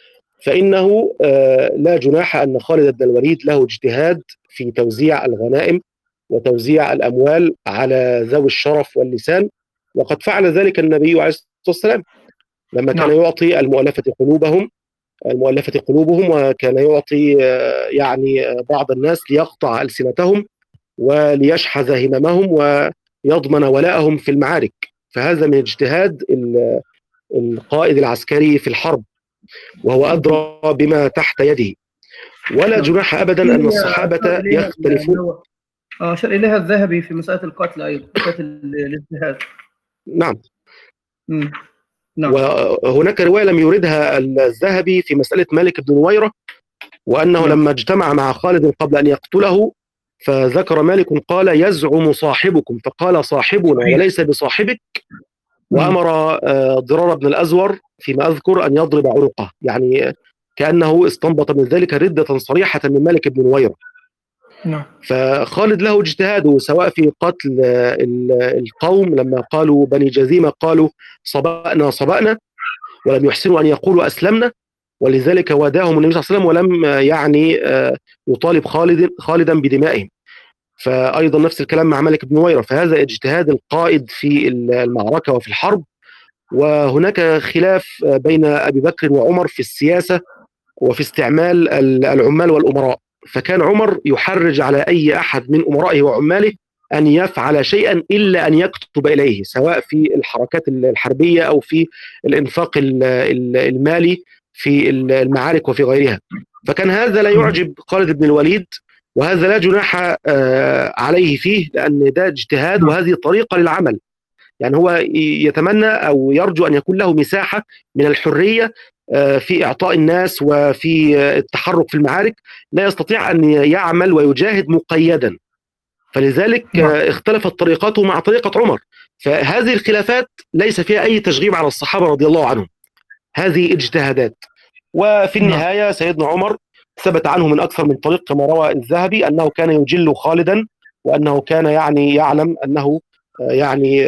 فإنه آه لا جناح أن خالد بن الوليد له اجتهاد في توزيع الغنائم وتوزيع الأموال على ذوي الشرف واللسان، وقد فعل ذلك النبي عليه الصلاة والسلام لما كان نعم. يعطي المؤلفة قلوبهم المؤلفة قلوبهم وكان يعطي آه يعني آه بعض الناس ليقطع ألسنتهم وليشحذ هممهم ويضمن ولاءهم في المعارك. فهذا من اجتهاد القائد العسكري في الحرب، وهو أدرى بما تحت يده. ولا جناح أبدا أن الصحابة يختلفون. أشار إليها الذهبي في مسألة القتل أيضا، مسألة الاجتهاد. نعم. مم. نعم. وهناك رواية لم يوردها الذهبي في مسألة مالك بن نويرة، وأنه نعم. لما اجتمع مع خالد قبل أن يقتله فذكر مالك قال يزعم صاحبكم، فقال صاحبنا صحيح. وليس بصاحبك، وأمر ضرار بن الأزور فيما أذكر أن يضرب عنقه، يعني كأنه استنبط من ذلك ردة صريحة من مالك بن نويرة. نعم. فخالد له اجتهاده سواء في قتل القوم لما قالوا بني جذيمة قالوا صبأنا صبأنا ولم يحسنوا أن يقولوا أسلمنا، ولذلك وداهم النبي صلى الله عليه وسلم ولم يعني يطالب خالد خالدا بدمائهم. فأيضا نفس الكلام مع مالك بن نويرة، فهذا اجتهاد القائد في المعركة وفي الحرب. وهناك خلاف بين أبي بكر وعمر في السياسة وفي استعمال العمال والأمراء، فكان عمر يحرج على أي أحد من أمرائه وعماله أن يفعل شيئا إلا أن يكتب إليه، سواء في الحركات الحربية أو في الإنفاق المالي في المعارك وفي غيرها. فكان هذا لا يعجب خالد بن الوليد، وهذا لا جناح عليه فيه، لأن ده اجتهاد وهذه طريقة للعمل. يعني هو يتمنى أو يرجو أن يكون له مساحة من الحرية في إعطاء الناس وفي التحرك في المعارك، لا يستطيع أن يعمل ويجاهد مقيدا، فلذلك اختلفت طريقته مع طريقة عمر. فهذه الخلافات ليس فيها أي تشغيب على الصحابة رضي الله عنهم، هذه اجتهادات. وفي النهاية سيدنا عمر ثبت عنه من أكثر من طريق كما روى الذهبي أنه كان يجل خالدا، وأنه كان يعني يعلم أنه يعني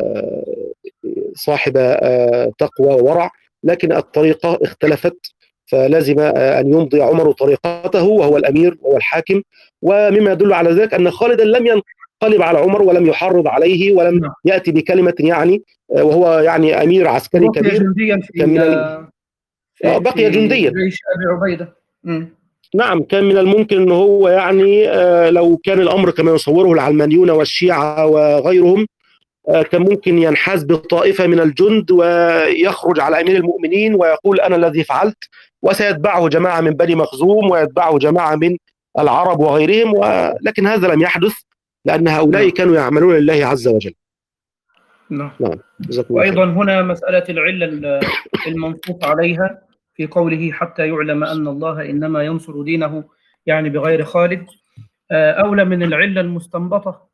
صاحب تقوى وورع، لكن الطريقة اختلفت، فلازم أن يمضي عمر طريقته وهو الأمير وهو الحاكم. ومما يدل على ذلك أن خالدا لم ينقلب على عمر ولم يحرض عليه ولم يأتي بكلمة يعني، وهو يعني أمير عسكري كبير. جنديا في كان من ال... في بقي في جنديا. جيش أبي عبيدة. م. نعم، كان من الممكن أنه هو يعني لو كان الأمر كما يصوره العلمانيون والشيعة وغيرهم كان ممكن ينحاز بطائفة من الجند ويخرج على أمير المؤمنين ويقول أنا الذي فعلت، وسيتبعه جماعة من بني مخزوم ويتبعه جماعة من العرب وغيرهم، ولكن هذا لم يحدث لأن هؤلاء كانوا يعملون لله عز وجل. نعم. نعم. وأيضا هنا مسألة العلة المنصوص عليها في قوله حتى يعلم أن الله إنما ينصر دينه، يعني بغير خالد، أولى من العلة المستنبطة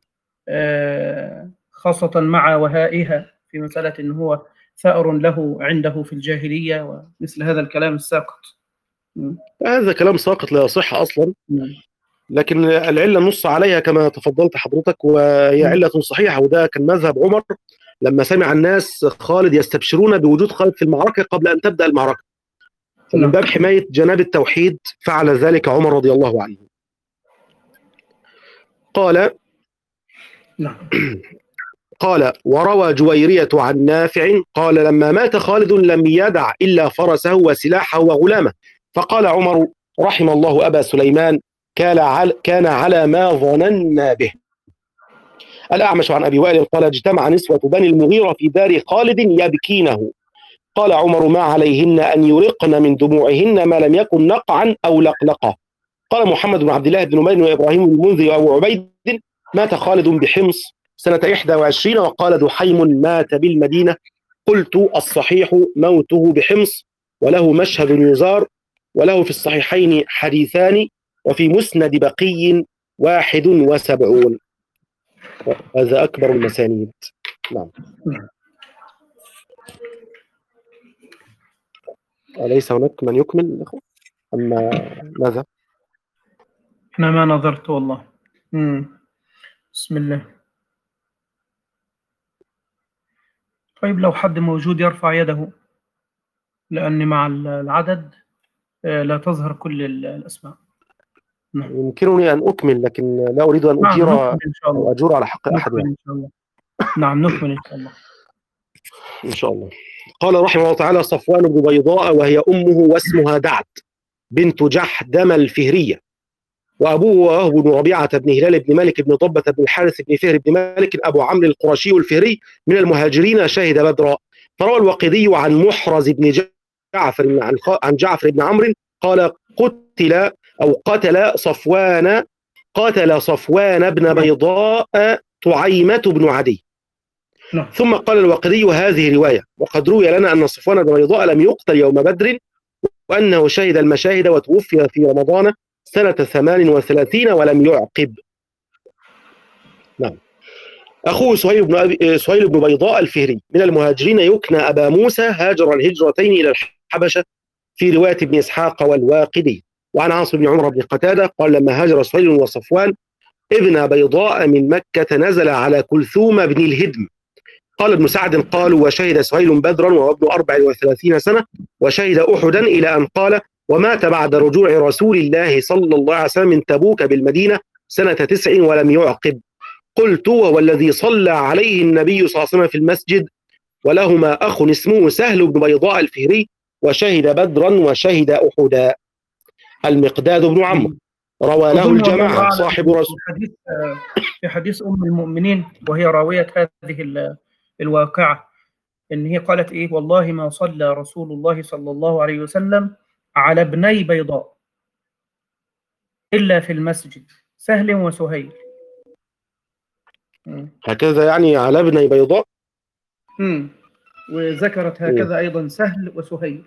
خاصة مع وهائها في مسألة إن هو ثأر له عنده في الجاهلية ومثل هذا الكلام الساقط. هذا كلام ساقط لا يصح أصلا، لكن العلة نص عليها كما تفضلت حضرتك، وهي علة صحيحة، وده كان مذهب عمر لما سمع الناس خالد يستبشرون بوجود خالد في المعركة قبل أن تبدأ المعركة، فمن باب حماية جناب التوحيد فعل ذلك عمر رضي الله عنه. قال قال: وروى جويرية عن نافع قال: لما مات خالد لم يدع إلا فرسه وسلاحه وغلامه، فقال عمر رحم الله أبا سليمان كان على ما ظننا به. الأعمش عن أبي وائل قال: اجتمع نسوة بني المغيرة في دار خالد يبكينه، قال عمر: ما عليهن أن يرقن من دموعهن ما لم يكن نقعا أو لقلقة. قال محمد بن عبد الله بن نمير وإبراهيم بن المنذر أو عبيد: مات خالد بحمص سنة إحدى وعشرين، وقال دحيم: مات بالمدينة. قلت: الصحيح موته بحمص، وله مشهد يزار، وله في الصحيحين حديثان، وفي مسند بقي واحد وسبعون. هذا أكبر المسانيد. نعم. أليس هناك من يكمل أما ماذا؟ احنا ما نظرت والله. مم. بسم الله. طيب لو حد موجود يرفع يده، لأن مع العدد لا تظهر كل الأسماء. نعم. يمكنني أن أكمل، لكن لا أريد أن أجير نعم إن شاء الله. أو أجور على حق أحد. إن شاء الله. نعم نكمل إن شاء الله. إن شاء الله. قال رحمه الله تعالى: صفوان بن بيضاء وهي أمه واسمها دعت بنت جحدم الفهرية، وأبوه وهب بن ربيعة بن هلال بن مالك بن ضبة بن الحارث بن فهر بن مالك أبو عمرو القرشي الفهري من المهاجرين، شهد بدرا. فروى الواقدي عن محرز بن جعفر عن عن جعفر بن عمرو قال: قتل أو قتل صفوان قاتل صفوان بن بيضاء طعيمة بن عدي. ثم قال الواقدي: هذه رواية، وقد روي لنا أن صفوان بن بيضاء لم يقتل يوم بدر، وأنه شهد المشاهد وتوفي في رمضان سنة ثمان وثلاثين ولم يعقب. نعم. أخوه سهيل بن, أبي... سهيل بن بيضاء الفهري من المهاجرين، يكنى أبا موسى، هاجر الهجرتين إلى الحبشة في رواية ابن إسحاق والواقدي. وعن عاصم بن عمر بن قتادة قال: لما هاجر سهيل وصفوان ابن بيضاء من مكة نزل على كلثوم بن الهدم. قال ابن سعد: قالوا: وشهد سهيل بدرا وهو ابن أربع وثلاثين سنة، وشهد أحدا، إلى أن قال: ومات بعد رجوع رسول الله صلى الله عليه وسلم من تبوك بالمدينة سنة تسع ولم يعقب. قلت: وهو الذي صلى عليه النبي صلى الله عليه وسلم في المسجد، ولهما أخ اسمه سهل بن بيضاء الفهري، وشهد بدرا وشهد أحدا. المقداد بن عمرو روى له الجماعة صاحب رسول حديث في حديث أم المؤمنين وهي راوية هذه الواقعة، إن هي قالت إيه: والله ما صلى رسول الله صلى الله عليه وسلم على ابني بيضاء إلا في المسجد، سهل وسهيل. هكذا يعني على ابني بيضاء. مم. وذكرت هكذا مم. أيضا سهل وسهيل.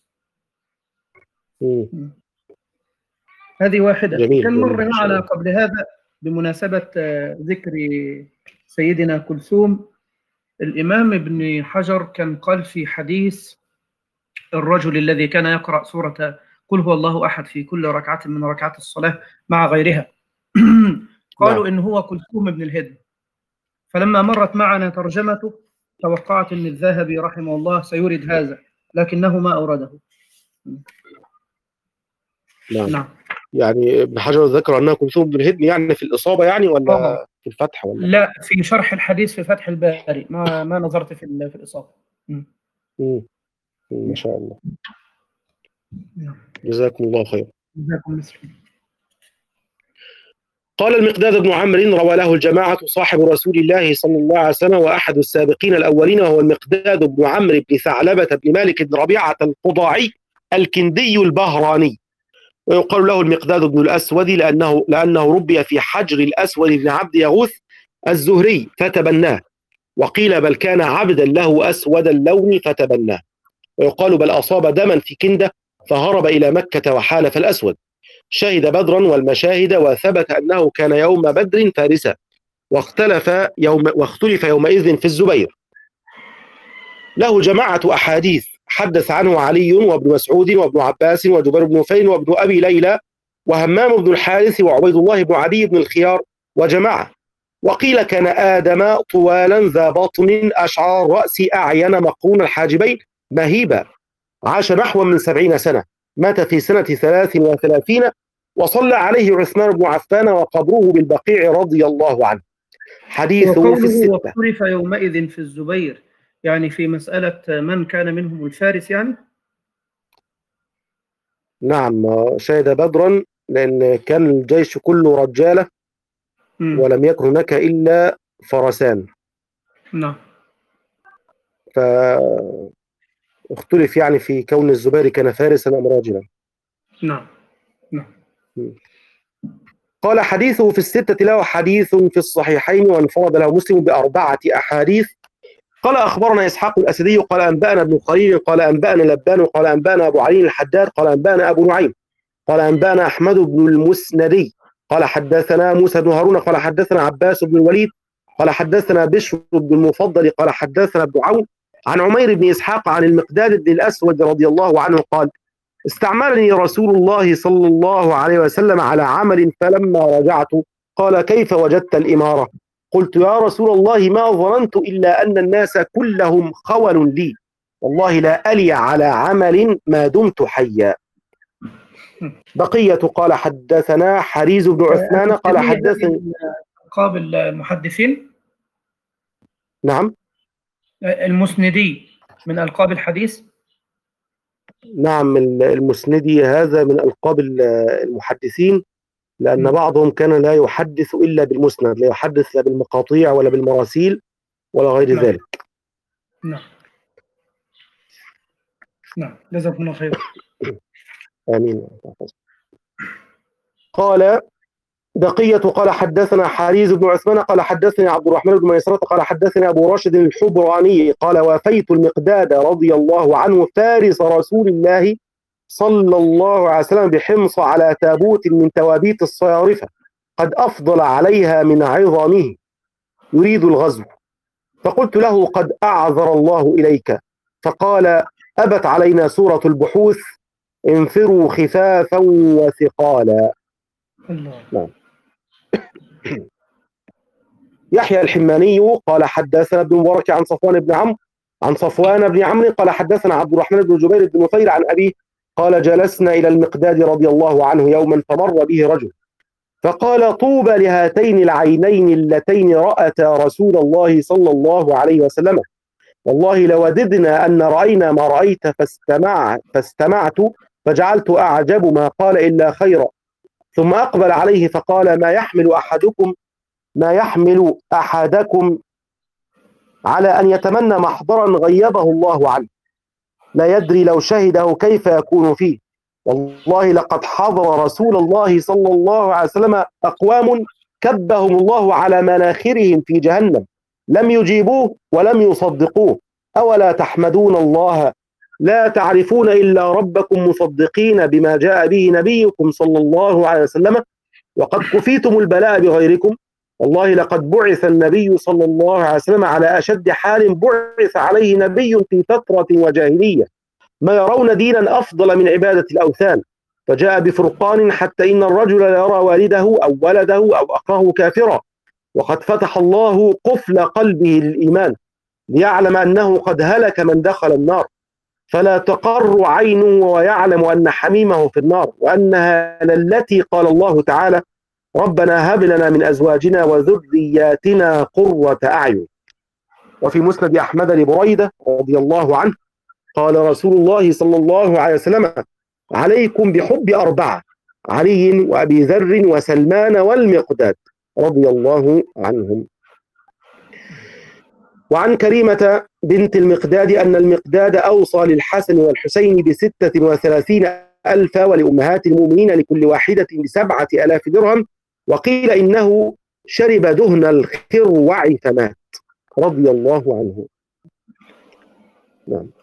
مم. هذه واحدة. جميل. كان مر معنا قبل هذا بمناسبة ذكر سيدنا كلثوم، الإمام ابن حجر كان قال في حديث الرجل الذي كان يقرأ سورة قل هو الله أحد في كل ركعة من ركعات الصلاة مع غيرها قالوا إن هو كلثوم بن الهدم. فلما مرت معنا ترجمته توقعت أن الذهبي رحمه الله سيورد هذا، لكنه ما أورده. نعم. نعم. يعني ابن حجر ذكر أنها كلثوم بن الهدم، يعني في الإصابة يعني ولا أوه. في الفتح ولا؟ لا، في شرح الحديث في فتح الباري، ما ما نظرت في في الإصابة. امم ما شاء الله. جزاكم الله خير. جزاكم الله. قال المقداد بن عمرو روى له الجماعة صاحب رسول الله صلى الله عليه وسلم وأحد السابقين الأولين، وهو المقداد بن عمرو بن ثعلبة بن مالك بن ربيعة القضاعي الكندي البهراني، ويقال له المقداد بن الأسود لأنه لأنه ربي في حجر الأسود بن عبد يغوث الزهري فتبناه، وقيل بل كان عبدا له أسود اللون فتبناه، ويقال بل أصاب دما في كندة فهرب إلى مكة وحالف الأسود. شهد بدرا والمشاهد، وثبت أنه كان يوم بدر فارسا، واختلف يوم واختلف يومئذ في الزبير. له جماعة أحاديث حدث عنه علي وابن مسعود وابن عباس وجبير بن نفيل وابن أبي ليلى وهمام بن الحارث وعبيد الله بن عدي بن الخيار وجماعة. وقيل كان آدم طوالا ذا بطن أشعار رأس أعين مقرون الحاجبين مهيبا، عاش نحو من سبعين سنة، مات في سنة ثلاث وثلاثين، وصلى عليه عثمان بن عفان وقبره بالبقيع رضي الله عنه. حديثه في وقوله الستة. واختلف يومئذ في الزبير، يعني في مسألة من كان منهم الفارس يعني؟ نعم، شهد بدرا، لأن كان الجيش كله رجالة مم. ولم يكن هناك إلا فرسان، نعم. فاختلف يعني في كون الزبير كان فارسا أم راجلا. نعم. نعم. قال حديثه في الستة له حديث في الصحيحين، وانفرد له مسلم بأربعة أحاديث. قال أخبرنا إسحاق الأسدي قال أنبأنا ابن خليل قال أنبأنا لبان قال أنبأنا أبو علي الحداد قال أنبأنا أبو نعيم قال أنبأنا أحمد بن المسندي قال حدثنا موسى بن هارون قال حدثنا عباس بن الوليد قال حدثنا بشر بن المفضل قال حدثنا ابن عون عن عمير بن إسحاق عن المقداد بن الأسود رضي الله عنه قال استعملني رسول الله صلى الله عليه وسلم على عمل، فلما رجعت قال كيف وجدت الإمارة؟ قلت يا رسول الله ما ظننت إلا أن الناس كلهم خول لي، والله لا ألي على عمل ما دمت حيا. بقية قال حدثنا حريز بن عثمان قال حدثني. ألقاب المحدثين. نعم. المسندي من ألقاب الحديث. نعم، المسندي هذا من ألقاب المحدثين، لأن م. بعضهم كان لا يحدث إلا بالمسند، لا يحدث لا بالمقاطيع ولا بالمراسيل ولا غير نعم. ذلك. نعم. نعم، جزاكم الله خير. آمين. قال بقية قال حدثنا حريز بن عثمان قال حدثني عبد الرحمن بن ميسرة قال حدثني أبو راشد الحبراني قال وافيت المقداد رضي الله عنه فارس رسول الله صلى الله عليه وسلم بحمص على تابوت من توابيت الصيارفة قد أفضل عليها من عظامه يريد الغزو، فقلت له قد أعذر الله إليك، فقال أبت علينا سورة البحوث انفروا خفافا وثقالا. الله. نعم. يحيى الحماني قال حدثنا ابن مبارك عن صفوان بن عمرو عن صفوان بن عمرو قال حدثنا عبد الرحمن بن جبير بن نفير عن أبيه قال جلسنا إلى المقداد رضي الله عنه يوما فمر به رجل فقال طوبى لهاتين العينين اللتين رأتا رسول الله صلى الله عليه وسلم، والله لوددنا أن رأينا ما رأيت فاستمع فاستمعت فجعلت أعجب ما قال إلا خيرا، ثم أقبل عليه فقال ما يحمل أحدكم ما يحمل أحدكم على أن يتمنى محضرا غيبه الله عنه، لا يدري لو شهده كيف يكون فيه، والله لقد حضر رسول الله صلى الله عليه وسلم أقوام كبهم الله على مناخرهم في جهنم لم يجيبوه ولم يصدقوه، أولا تحمدون الله لا تعرفون إلا ربكم مصدقين بما جاء به نبيكم صلى الله عليه وسلم وقد كفيتم البلاء بغيركم، والله لقد بعث النبي صلى الله عليه وسلم على أشد حال بعث عليه نبي في فترة وجاهلية، ما يرون دينا أفضل من عبادة الأوثان، فجاء بفرقان حتى إن الرجل لا يرى والده أو ولده أو أخاه كافرا، وقد فتح الله قفل قلبه للإيمان ليعلم أنه قد هلك من دخل النار، فلا تقر عينه ويعلم أن حميمه في النار، وأنها التي قال الله تعالى ربنا هب لنا من أزواجنا وذرياتنا قرة أعين. وفي مسند أحمد لبريدة رضي الله عنه قال رسول الله صلى الله عليه وسلم عليكم بحب أربعة، علي وأبي ذر وسلمان والمقداد رضي الله عنهم. وعن كريمة بنت المقداد أن المقداد أوصى للحسن والحسين بستة وثلاثين ألفا ولأمهات المؤمنين لكل واحدة بسبعة ألاف درهم، وقيل إنه شرب دهن الخروع فمات رضي الله عنه. نعم.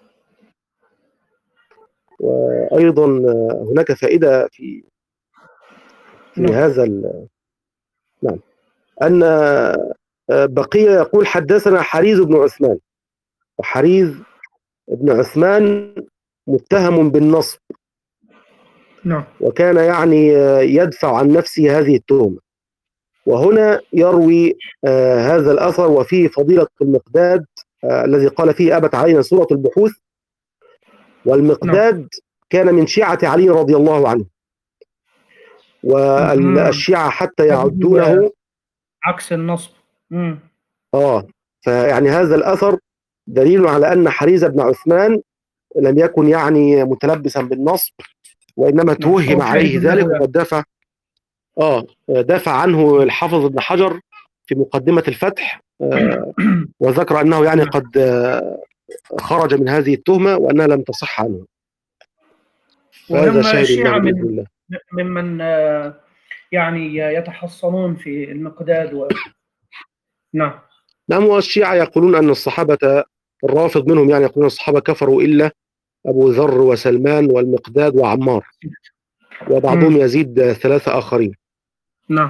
وأيضا هناك فائدة في في نعم. هذا ال... نعم أن بقية يقول حدثنا حريز بن عثمان، وحريز بن عثمان متهم بالنصب، نعم. وكان يعني يدفع عن نفسه هذه التهمة، وهنا يروي آه هذا الأثر وفيه فضيلة المقداد آه الذي قال فيه أبت علينا سورة البحوث، والمقداد نعم. كان من شيعة علي رضي الله عنه، والشيعة حتى يعدونه عكس النصب. مم. اه فيعني هذا الأثر دليل على أن حريزة بن عثمان لم يكن يعني متلبسا بالنصب، وإنما نعم، توهم هو شاهد عليه ذلك، له يعني. وقد دافع اه دافع عنه الحافظ ابن حجر في مقدمة الفتح، آه، وذكر أنه يعني نعم. قد آه، خرج من هذه التهمة وأنها لم تصح عنه، فهذا وهم شاهد له الشيعة بإذن من الله. ممن آه، يعني يتحصنون في المقداد و... نعم. نعم، والشيعة يقولون أن الصحابة، الرافض منهم يعني يقولون الصحابة كفروا إلا أبو ذر وسلمان والمقداد وعمار، وبعضهم مم. يزيد ثلاثة آخرين، نعم.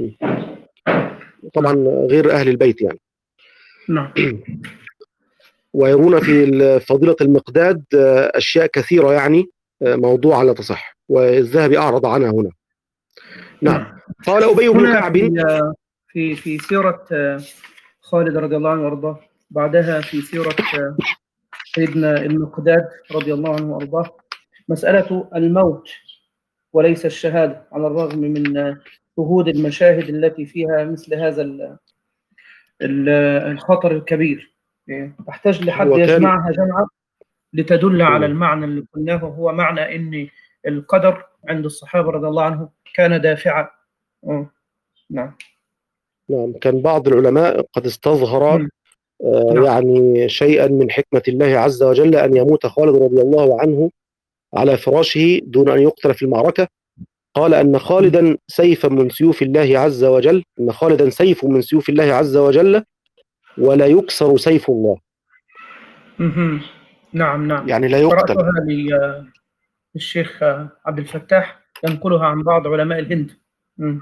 طبعا نعم. غير أهل البيت يعني. نعم. ويرون في فضيلة المقداد أشياء كثيرة يعني موضوعة لا تصح، والذهبي أعرض عنها هنا. نعم. نعم. قال أبي بن هنا كعب. في آه، في في سيرة آه، خالد رضي الله عنه وارضاه، بعدها في سيرة آه، سيدنا المقداد رضي الله عنه وارضاه، مسألة الموت وليس الشهادة، على الرغم من آه، شهود المشاهد التي فيها مثل هذا ال- ال- الخطر الكبير. إيه، تحتاج لحد هو كان يجمعها جمعة لتدل على المعنى اللي قلناه، هو معنى ان القدر عند الصحابة رضي الله عنهم كان دافعا. آه، نعم. نعم كان بعض العلماء قد استظهر مم. آه، نعم. يعني شيئا من حكمة الله عز وجل أن يموت خالد رضي الله عنه على فراشه دون أن يقتل في المعركة. قال أن مم. خالدا سيفا من سيوف الله عز وجل، أن خالدا سيف من سيوف الله عز وجل ولا يكسر سيف الله، مهم. نعم. نعم. يعني لا يقتل. قرأتها للشيخ عبد الفتاح ينقلها عن بعض علماء الهند. مم.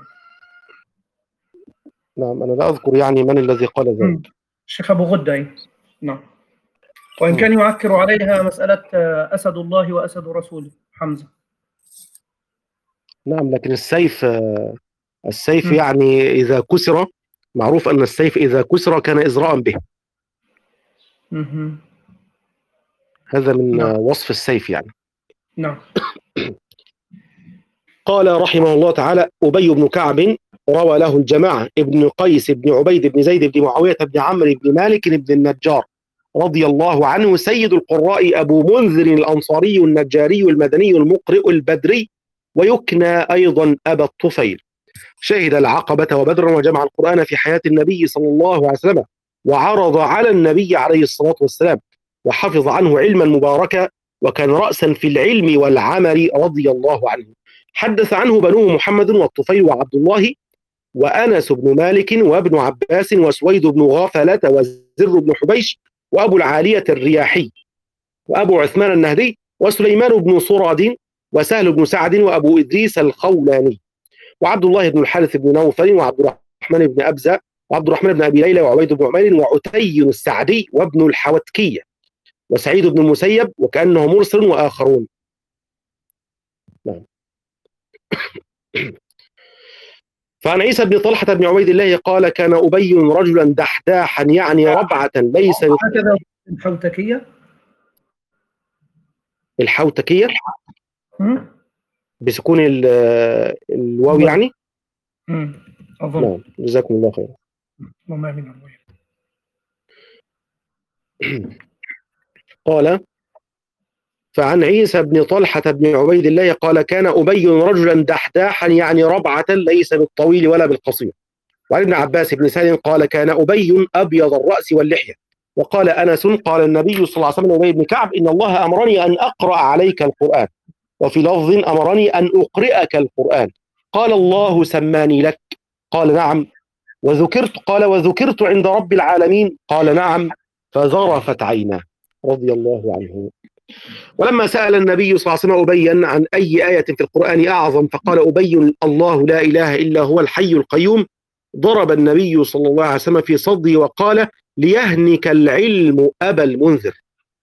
نعم أنا لا أذكر يعني من الذي قال ذلك. مم. الشيخ أبو غدة أي. نعم. وإن مم. كان يعكر عليها مسألة آه، أسد الله وأسد رسوله حمزة. نعم لكن السيف، السيف مم. يعني إذا كسر، معروف أن السيف إذا كسر كان إزراء به، مهم. هذا من نعم. وصف السيف يعني. نعم. قال رحمه الله تعالى: أبي بن كعب روى له الجماعة ابن قيس بن عبيد بن زيد بن معاوية بن عمرو بن مالك بن النجار رضي الله عنه، سيد القراء أبو منذر الأنصاري النجاري المدني المقرئ البدري، ويكنى أيضا أبا الطفيل. شهد العقبة وبدرا وجمع القرآن في حياة النبي صلى الله عليه وسلم، وعرض على النبي عليه الصلاة والسلام، وحفظ عنه علما مباركا، وكان رأسا في العلم والعمل رضي الله عنه. حدث عنه بنوه محمد والطفيل وعبد الله وأنس بن مالك وابن عباس وسويد بن غافلة وزر بن حبيش وأبو العالية الرياحي وأبو عثمان النهدي وسليمان بن صراد وسهل بن سعد وأبو إدريس الخولاني وعبد الله بن الحارث بن نوفل وعبد الرحمن بن أبزة وعبد الرحمن بن أبي ليلى وعبيد بن عمير وعتي السعدي وابن الحوتكية وسعيد بن المسيب وكأنه مرسل وآخرون. نعم. فعن عيسى بن طلحة بن عبيد الله قال: كان أبي رجلا دحداحا يعني ربعة ليس هكذا الحوتكية. الحوتكية مم. بسكون الواو والله. يعني. مم. أظن. نعم جزاكم الله خير. وما من الله. قال: فعن عيسى بن طلحة بن عبيد الله قال: كان أبي رجلا دحداحا يعني ربعة ليس بالطويل ولا بالقصير. وعن ابن عباس بن سالم قال: كان أبي أبيض الرأس واللحية. وقال أنس: قال النبي صلى الله عليه وسلم أبي بن كعب: إن الله أمرني أن أقرأ عليك القرآن، وفي لفظ أمرني أن أقرئك القرآن. قال: الله سماني لك. قال: نعم. وذكرت قال: وذكرت عند رب العالمين. قال: نعم. فذرفت عيناه رضي الله عنه. ولما سأل النبي صلى الله عليه وسلم أبيا عن أي آية في القرآن أعظم، فقال أبي: الله لا إله إلا هو الحي القيوم. ضرب النبي صلى الله عليه وسلم في صدري وقال: ليهنك العلم أبا المنذر.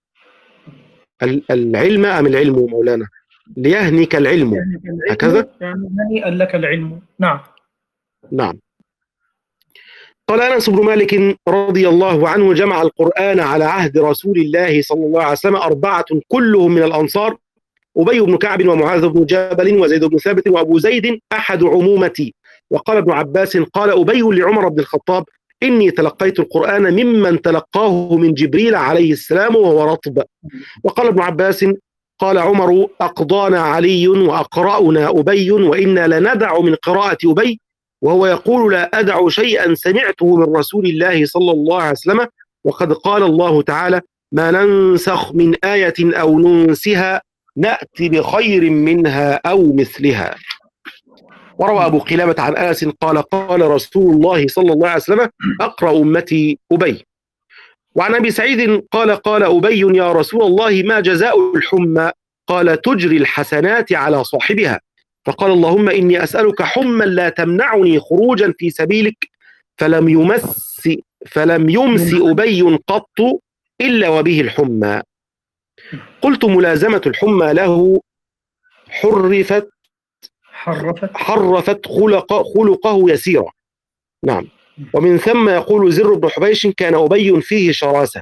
العلم أم العلم مولانا؟ ليهنك العلم، يعني هكذا. العلم يعني هنيئا لك العلم. نعم. نعم. قال أنس بن مالك رضي الله عنه: جمع القرآن على عهد رسول الله صلى الله عليه وسلم أربعة كلهم من الأنصار: أبي بن كعب ومعاذ بن جبل وزيد بن ثابت وأبو زيد أحد عمومتي. وقال ابن عباس: قال أبي لعمر بن الخطاب: إني تلقيت القرآن ممن تلقاه من جبريل عليه السلام وهو رطب. وقال ابن عباس قال عمر أقضانا علي وأقرأنا أبي وإنا لندع من قراءة أبي وهو يقول لا أدع شيئا سمعته من رسول الله صلى الله عليه وسلم وقد قال الله تعالى ما ننسخ من آية أو ننسها نأتي بخير منها أو مثلها. وروى أبو قلابة عن أنس قال قال رسول الله صلى الله عليه وسلم أقرأ أمتي أبي. وعن أبي سعيد قال قال أبي يا رسول الله ما جزاء الحمى؟ قال تجري الحسنات على صاحبها. فقال اللهم إني أسألك حمى لا تمنعني خروجا في سبيلك فلم يمس فلم يمس أبي قط إلا وبه الحمى. قلت ملازمة الحمى له حرفت حرفت حرفت خلق خلقه يسيرا. نعم. ومن ثم يقول زر بن حبيش كان أبي فيه شراسة.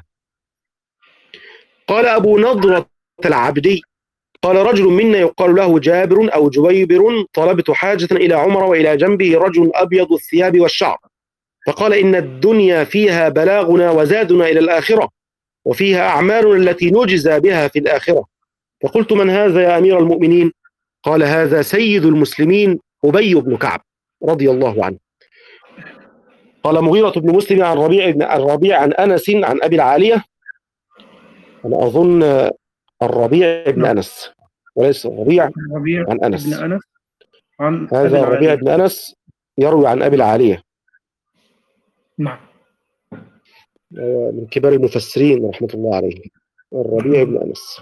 قال أبو نضرة العبدي قال رجل منا يقال له جابر أو جويبر طلبت حاجة إلى عمر وإلى جنبه رجل أبيض الثياب والشعر فقال إن الدنيا فيها بلاغنا وزادنا إلى الآخرة وفيها أعمالنا التي نجزى بها في الآخرة. فقلت من هذا يا أمير المؤمنين؟ قال هذا سيد المسلمين أبي بن كعب رضي الله عنه. قال مغيرة بن مسلم عن ربيع بن الربيع عن أنس عن أبي العالية. أنا أظن الربيع بن أنس وليس الربيع الربيع عن أنس. بن أنس عن هذا الربيع بن أنس يروي عن أبي العالية. نعم. من كبار المفسرين رحمة الله عليه الربيع بن أنس.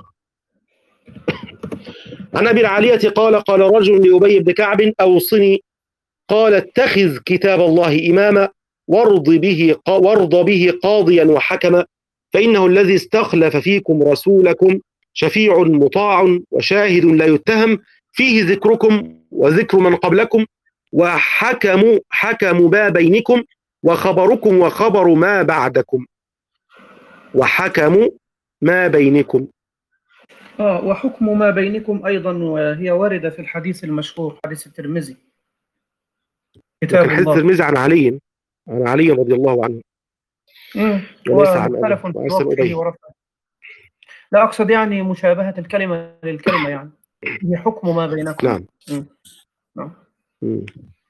عن أبي العالية قال قال رجل لأبي بن كعب أوصني قال اتخذ كتاب الله إماما وارض به وارض به قاضيا وحكما فإنه الذي استخلف فيكم رسولكم شفيع مطاع وشاهد لا يتهم فيه ذكركم وذكر من قبلكم وحكم حكم ما بينكم وخبركم وخبر ما بعدكم وحكم ما بينكم. آه وحكم ما بينكم أيضا وهي واردة في الحديث المشهور حديث الترمذي كتاب حديث الترمذي عن علي عن علي رضي الله عنه وليس عن أبي ورفعه. لا أقصد يعني مشابهة الكلمة للكلمة يعني هي حكم ما بينكم. نعم. مم. نعم. مم.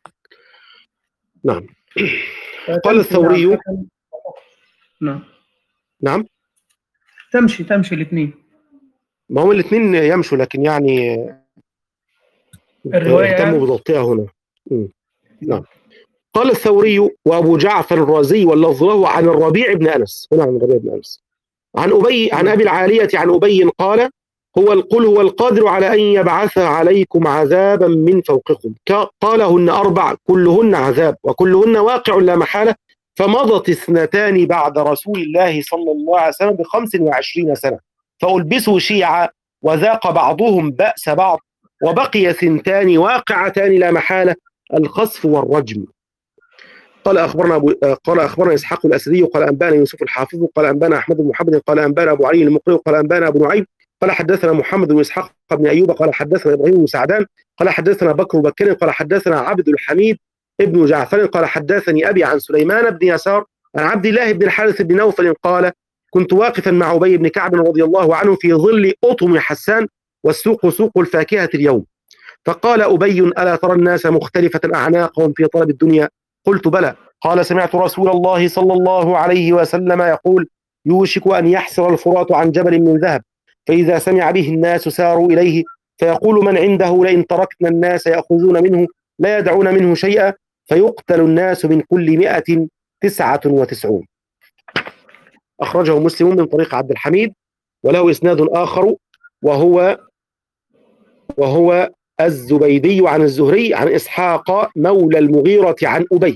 نعم. قال الثوري نعم نعم تمشي تمشي الاثنين ما هم الاثنين يمشوا لكن يعني الرواية اهتموا يعني؟ بضبطها هنا. مم. نعم. قال الثوري وأبو جعفر الرازي واللفظ له عن الربيع بن أنس هنا عن الربيع بن أنس عن أبي عن أبي العالية عن أبي قال هو القل هو القادر على أن يبعث عليكم عذابا من فوقكم قالهن أربع كلهن عذاب وكلهن واقع لا محالة فمضت اثنتان بعد رسول الله صلى الله عليه وسلم بخمس وعشرين سنة فألبسوا شيعا وذاق بعضهم بأس بعض وبقي ثنتان واقعتان لا محالة الخسف والرجم. قال أخبرنا أبو قال أخبرنا إسحاق الأسدي قال أنبانا يوسف الحافظ قال أنبانا أحمد بن محمد قال أنبانا أبو علي المقري قال أنبانا أبو نعيم قال حدثنا محمد بن إسحاق بن أيوب قال حدثنا إبراهيم بن سعدان قال حدثنا بكر بكر قال حدثنا عبد الحميد ابن جعفر قال حدثني أبي عن سليمان بن يسار عن عبد الله بن الحارث بن نوفل قال كنت واقفا مع أبي بن كعب رضي الله عنه في ظل أطم حسان والسوق سوق الفاكهة اليوم فقال أبي ألا ترى الناس مختلفة أعناقهم في طلب الدنيا قلت بلى قال سمعت رسول الله صلى الله عليه وسلم يقول يوشك أن يحسر الفرات عن جبل من ذهب فإذا سمع به الناس ساروا إليه فيقول من عنده لئن تركنا الناس يأخذون منه لا يدعون منه شيئا فيقتل الناس من كل مئة تسعة وتسعون. أخرجه مسلم من طريق عبد الحميد وله إسناد آخر وهو وهو الزبيدي عن الزهري عن إسحاق مولى المغيرة عن أبي.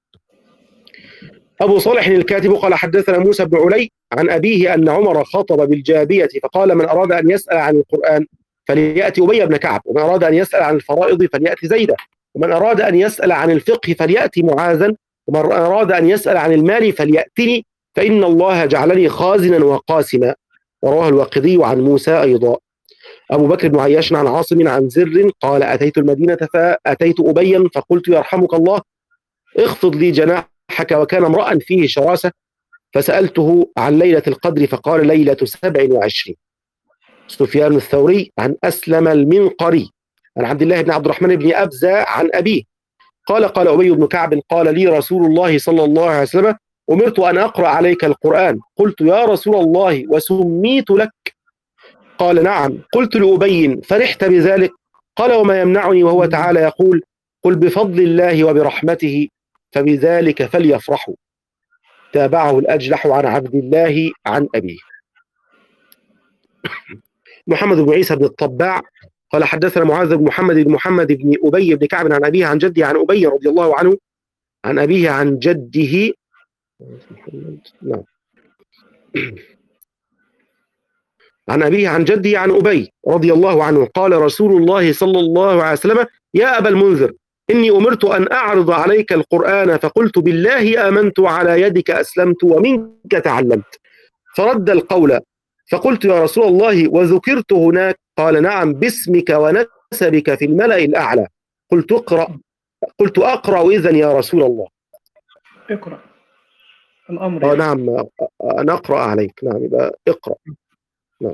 أبو صالح الكاتب قال حدثنا موسى بن علي عن أبيه أن عمر خطب بالجابية فقال من أراد أن يسأل عن القرآن فليأتي أبي بن كعب ومن أراد أن يسأل عن الفرائض فليأتي زيدة ومن أراد أن يسأل عن الفقه فليأتي معاذا ومن أراد أن يسأل عن المال فليأتني فإن الله جعلني خازنا وقاسما. ورواه الواقدي عن موسى أيضا. أبو بكر بن عياش عن عاصم عن زر قال أتيت المدينة فأتيت أبيا فقلت يرحمك الله اخفض لي جناح فضحك وكان امرأ فيه شراسة، فسألته عن ليلة القدر فقال ليلة سبع وعشرين. سفيان الثوري عن أسلم المنقري عن عبد الله بن عبد الرحمن بن أبزة عن أبيه قال قال أبي بن كعب قال لي رسول الله صلى الله عليه وسلم أمرت أن أقرأ عليك القرآن. قلت يا رسول الله وسميت لك؟ قال نعم. قلت لأبي فرحت بذلك؟ قال وما يمنعني وهو تعالى يقول قل بفضل الله وبرحمته فبذلك فليفرحوا. تابعه الأجلح عن عبد الله عن أبيه. محمد بن عيسى بن الطباع قال حدثنا معاذ بن محمد بن محمد بن أبي بن كعب عن أبيه عن جده عن أبي رضي الله عنه عن أبيه عن جده نعم عن أبيه عن جده عن أبي رضي الله عنه قال رسول الله صلى الله عليه وسلم يا أبا المنذر إني أمرت أن أعرض عليك القرآن فقلت بالله آمنت وعلى يدك أسلمت ومنك تعلمت. فرد القول فقلت يا رسول الله وذكرت هناك؟ قال نعم باسمك ونسبك في الملأ الأعلى. قلت اقرأ قلت أقرأ إذن يا رسول الله. اقرأ الأمر آه يعني. نعم أنا أقرأ عليك. نعم يبقى اقرأ. نعم.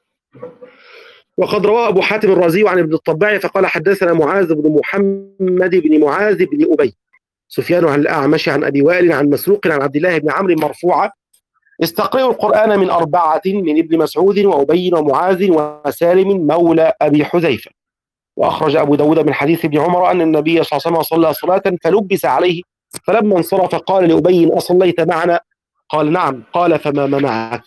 وقد روى أبو حاتم الرازي عن ابن الطباع فقال حدثنا معاذ بن محمد بن معاذ بن أبي سفيان عن الأعمش عن أبي وائل عن مسروق عن عبد الله بن عمرو مرفوعة استقرئوا القرآن من أربعة من ابن مسعود وأبي ومعاذ وسالم مولى أبي حذيفة. وأخرج أبو داود من حديث ابن عمر أن النبي صلى الله عليه وسلم صلى صلاة فلبس عليه فلما انصرف قال لأبي أصليت معنا؟ قال نعم. قال فما منعك؟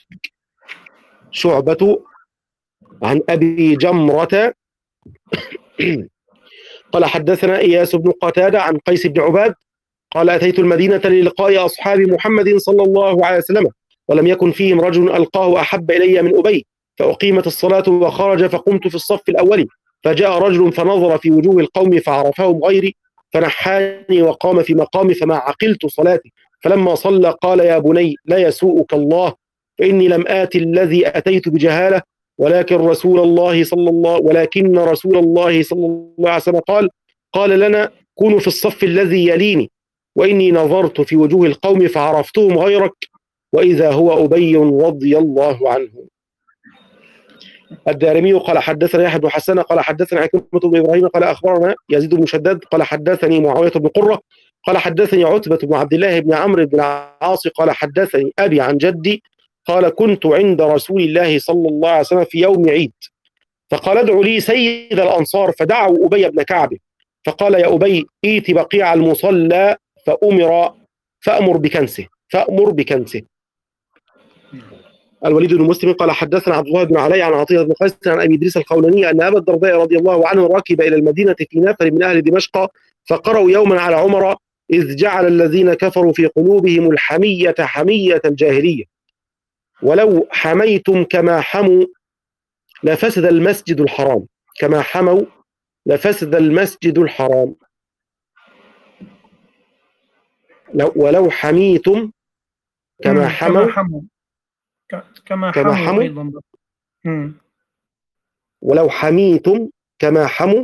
شعبة عن أبي جمرة قال حدثنا إياس بن قتادة عن قيس بن عباد قال أتيت المدينة للقاء أصحاب محمد صلى الله عليه وسلم ولم يكن فيهم رجل ألقاه أحب إلي من أبي فأقيمت الصلاة وخرج فقمت في الصف الأول فجاء رجل فنظر في وجوه القوم فعرفهم غيري فنحاني وقام في مقامي فما عقلت صلاتي فلما صلى قال يا بني لا يسوءك الله فإني لم آت الذي أتيت بجهالة ولكن رسول الله صلى الله ولكن رسول الله صلى الله عليه وسلم قال قال لنا كونوا في الصف الذي يليني وإني نظرت في وجوه القوم فعرفتهم غيرك وإذا هو أبي رضي الله عنه. الدارمي قال حدثنا يحيى بن حسان قال حدثنا عكرمة بن إبراهيم قال أخبرنا يزيد بن شداد قال حدثني معاوية بن قرة قال حدثني عتبة بن عبد الله بن عمرو بن العاص قال حدثني أبي عن جدي قال كنت عند رسول الله صلى الله عليه وسلم في يوم عيد فقال ادعوا لي سيد الأنصار فدعوا أبي بن كعب فقال يا أبي ائت بقيع المصلى فأمر فأمر بكنسه فأمر بكنسه. الوليد بن مسلم قال حدثنا عبد الله بن علي عن عطية بن قيس عن أبي إدريس الخولاني أن أبا الدرداء رضي الله عنه ركب إلى المدينة في نفر من أهل دمشق فقرأوا يوما على عمر إذ جعل الذين كفروا في قلوبهم الحمية حمية الجاهلية ولو حميتم كما حموا لفسد المسجد الحرام كما حموا لفسد المسجد الحرام لو ولو حميتم كما حموا كما حموا كما كما حموا حموا أيضا. مم. ولو حميتم كما حموا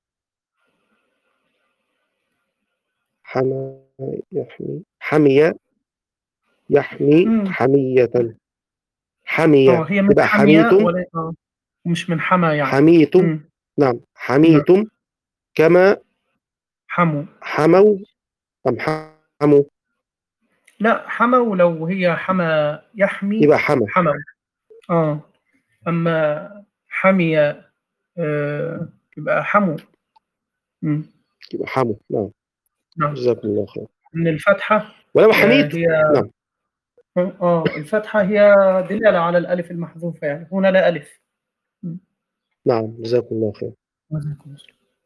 حمى يحمي حمي يحمي مم. حمية اه حمية هي من يبقى حمية حميتم ولا آه. مش من حمى يعني. حميتم مم. نعم نعم. حميتم كما حموا. حموا أم حموا لا حموا لو هي حمى يحمي يبقى حمى حموا. اه أما حمي آه يبقى حموا. مم. يبقى حموا. نعم نعم. جزاكم الله خير. من الفتحة ولو آه حميت هي نعم اه الفتحة هي دلالة على الألف المحذوفة يعني هنا لا ألف. مم. نعم جزاكم الله خير. جزاكم الله.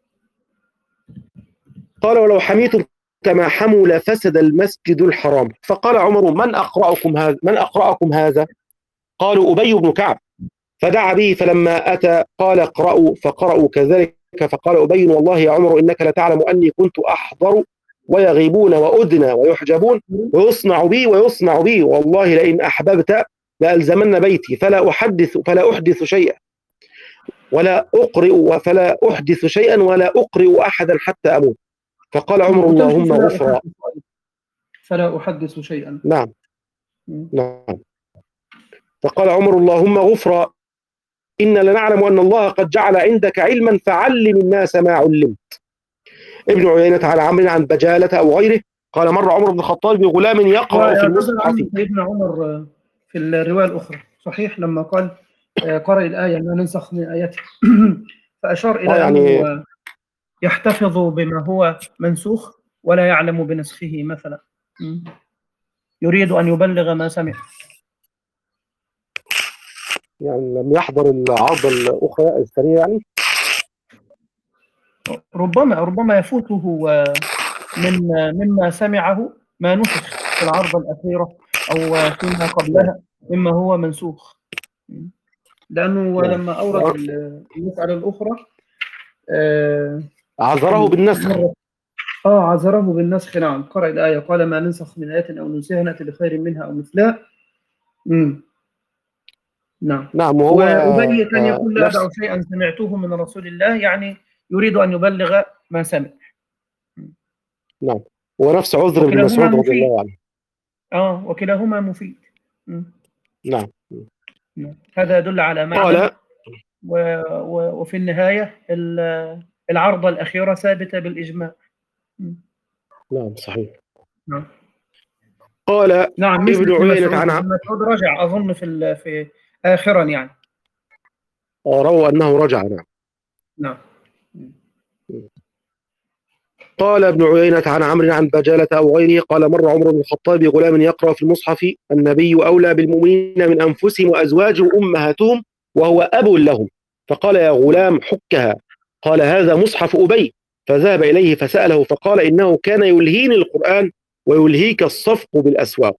قال ولو حميتم كما حموا لفسد المسجد الحرام فقال عمر من أقرأكم هذا من أقرأكم هذا قالوا أبي بن كعب فدعا به فلما أتى قال اقرأوا فقرأوا كذلك فقال أبي والله يا عمر إنك لتعلم أني كنت أحضر ويغيبون وأدنى ويحجبون ويصنع بي ويصنع بي والله لئن أحببت لألزمن بيتي فلا أحدث فلا أحدث شيئا ولا أقرئ فلا أحدث شيئا ولا أقرئ أحدا حتى أموت. فقال عمر اللهم غفرا فلا أحدث شيئا. نعم نعم. فقال عمر: اللهم غفرا، إنا لنعلم أن الله قد جعل عندك علما فعلم الناس ما علمت. ابن عيينة على عمرو عن بجالة أو غيره قال: مر عمر بن الخطاب بغلام يقرأ في ويعتذر المصحف. عنه سيدنا عمر في الرواية الأخرى صحيح لما قال قرأ الآية ما ننسخ من آياته فأشار إلى يعني أنه يحتفظ بما هو منسوخ ولا يعلم بنسخه مثلا، يريد أن يبلغ ما سمع. يعني لم يحضر العرض الأخرى الثانية يعني ربما ربما يفوته من مما سمعه ما نسخ في العرض الأخيرة أو فيما قبلها مما هو منسوخ، لأنه نعم. لما أورد المسألة الأخرى آه عذره بالنسخ. آه عذره بالنسخ. نعم، قرأ الآية قال ما ننسخ من آية أو ننسها نأتي بخير منها أو مثلها. مم. نعم نعم. وهو وأبي كان يقول لا نفس أدع شيئا سمعته من رسول الله، يعني يريد أن يبلغ ما سمع. نعم، ونفس عذر ابن وكلاهما مسعود رضي مفيد. الله عنه. آه وكلاهما مفيد. نعم. هذا يدل على معنى قال و... و... وفي النهاية العرضة الأخيرة ثابتة بالإجماع. نعم صحيح. نعم. قال نعم مثل ابن ابن عيينة مسعود. عن ابن مسعود رجع أظن في ال... في آخرا يعني. روى أنه رجع. نعم. نعم. قال ابن عيينة عن عمرو عن بجالة أو غيره قال: مر عمر بن الخطاب بغلام يقرأ في المصحف: النبي أولى بالمؤمنين من أنفسهم وأزواجه أمهاتهم وهو أب لهم. فقال: يا غلام حكها. قال: هذا مصحف أبي. فذهب إليه فسأله فقال: إنه كان يلهيني القرآن ويلهيك الصفق بالأسواق.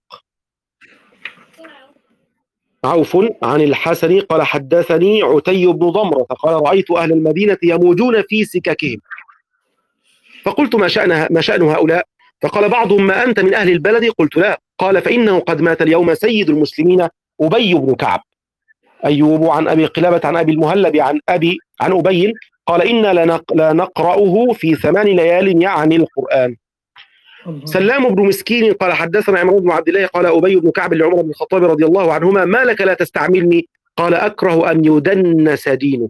عوف عن الحسن قال: حدثني عتي بن ضمرة قال: رأيت أهل المدينة يموجون في سككهم، فقلت: ما شأن ما شأن هؤلاء؟ فقال بعضهم: ما أنت من أهل البلد؟ قلت: لا. قال: فإنه قد مات اليوم سيد المسلمين أبي بن كعب. أيوب عن أبي قلابة عن أبي المهلب عن أبي عن أبي قال: إنا لنقرأه في ثمان ليال يعني القرآن. سلام بن مسكين قال: حدثنا عمرو بن عبد الله قال: أبي بن كعب لعمر بن الخطاب رضي الله عنهما: ما لك لا تستعملني؟ قال: أكره أن يدنس دينك.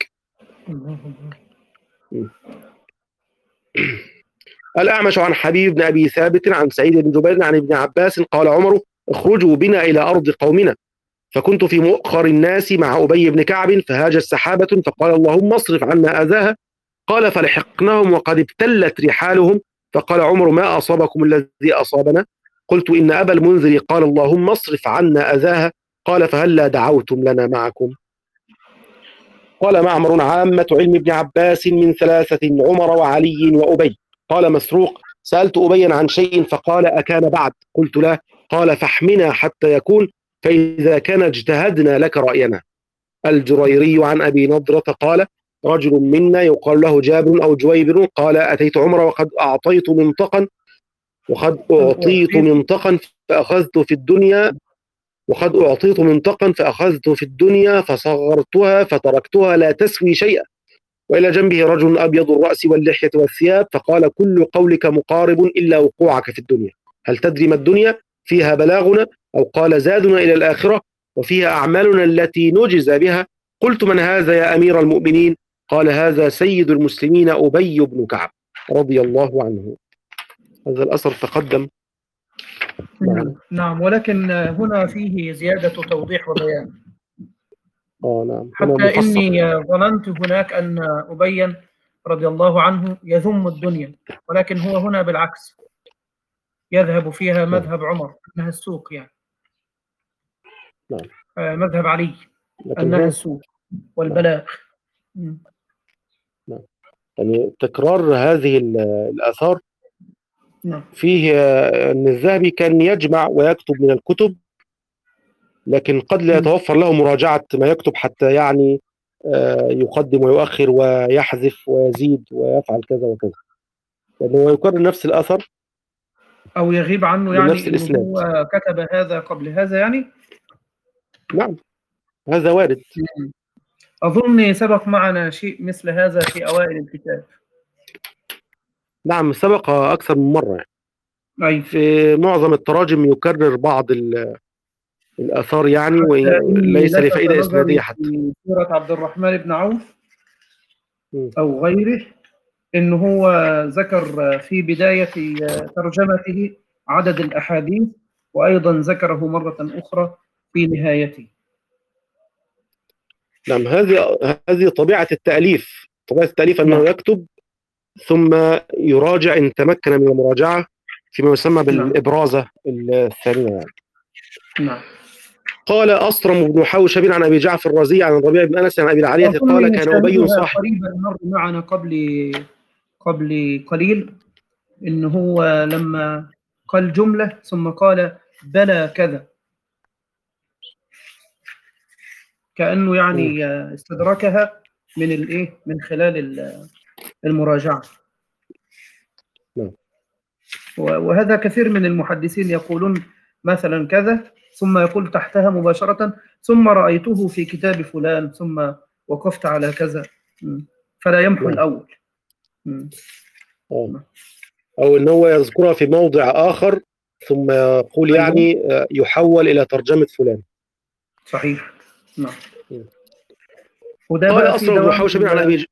الأعمش عن حبيب بن أبي ثابت عن سعيد بن جبير عن ابن عباس قال: عمر: اخرجوا بنا إلى أرض قومنا. فكنت في مؤخر الناس مع أبي بن كعب فهاجت سحابة فقال: اللهم اصرف عنا أذاها. قال: فلحقناهم وقد ابتلت رحالهم. فقال عمر: ما أصابكم الذي أصابنا؟ قلت: إن أبا المنذر قال: اللهم اصرف عنا أذاها. قال: فهلا دعوتم لنا معكم؟ قال معمر: عامة علم ابن عباس من ثلاثة: عمر وعلي وأبي. قال مسروق: سألت أبيا عن شيء فقال: أكان بعد؟ قلت: لا. قال: فاحمنا حتى يكون، فإذا كان اجتهدنا لك رأينا. الجريري عن أبي نضرة قال: رجل منا يقال له جابر أو جويبر قال: أتيت عمر وقد أعطيت منطقا وقد أعطيت منطقا فأخذت في الدنيا وقد أعطيت منطقا فأخذت في الدنيا فصغرتها فتركتها لا تسوي شيئا. وإلى جنبه رجل أبيض الرأس واللحية والثياب فقال: كل قولك مقارب إلا وقوعك في الدنيا. هل تدري ما الدنيا؟ فيها بلاغنا، أو قال زادنا إلى الآخرة، وفيها أعمالنا التي نجزى بها. قلت: من هذا يا أمير المؤمنين؟ قال: هذا سيد المسلمين أبي بن كعب رضي الله عنه. هذا الأثر تقدم معنا. نعم، ولكن هنا فيه زيادة توضيح وبيان. آه نعم. حتى إني ظننت هناك أن أبي رضي الله عنه يذم الدنيا، ولكن هو هنا بالعكس يذهب فيها مذهب عمر أنها السوق، يعني نعم. آه مذهب علي أنها السوق والبلاغ. نعم. نعم. يعني تكرار هذه الآثار نعم. فيه أن الذهبي كان يجمع ويكتب من الكتب، لكن قد لا يتوفر له مراجعة ما يكتب حتى يعني يقدم ويؤخر ويحذف ويزيد ويفعل كذا وكذا، لأنه يعني يكرر نفس الأثر أو يغيب عنه يعني بنفس الإسناد. هو كتب هذا قبل هذا يعني. نعم هذا وارد. أظن سبق معنا شيء مثل هذا في أوائل الكتاب. نعم سبق أكثر من مرة. أي في معظم التراجم يكرر بعض الآثار يعني، حتى إني وليس لفت لفائدة إسنادية نظري حتى. في سيرة عبد الرحمن بن عوف م. أو غيره إن هو ذكر في بداية ترجمته عدد الأحاديث، وأيضا ذكره مرة أخرى في نهايته. نعم، هذه هذه طبيعة التأليف، طبيعة التأليف أنه نعم يكتب ثم يراجع إن تمكن من المراجعة فيما يسمى نعم بالإبرازة الثانية يعني. نعم. قال أصرم بن حوشب عن أبي جعفر الرازي عن الربيع بن أنس عن أبي العالية قال أظن كان أبي شاهدها صاحب. قريبا مر معنا قبل قبل قليل، إن هو لما قال جملة ثم قال بلى كذا، كأنه يعني استدركها من الإيه من خلال المراجعة. نعم. وهذا كثير من المحدثين يقولون مثلا كذا ثم يقول تحتها مباشرة ثم رأيته في كتاب فلان ثم وقفت على كذا، فلا يمحو نعم. الأول. أوه. أو أن هو يذكرها في موضع آخر ثم يقول يعني يحول إلى ترجمة فلان. صحيح. نعم. وده قال بقى في أصرم بن دوام حوشب عن أبي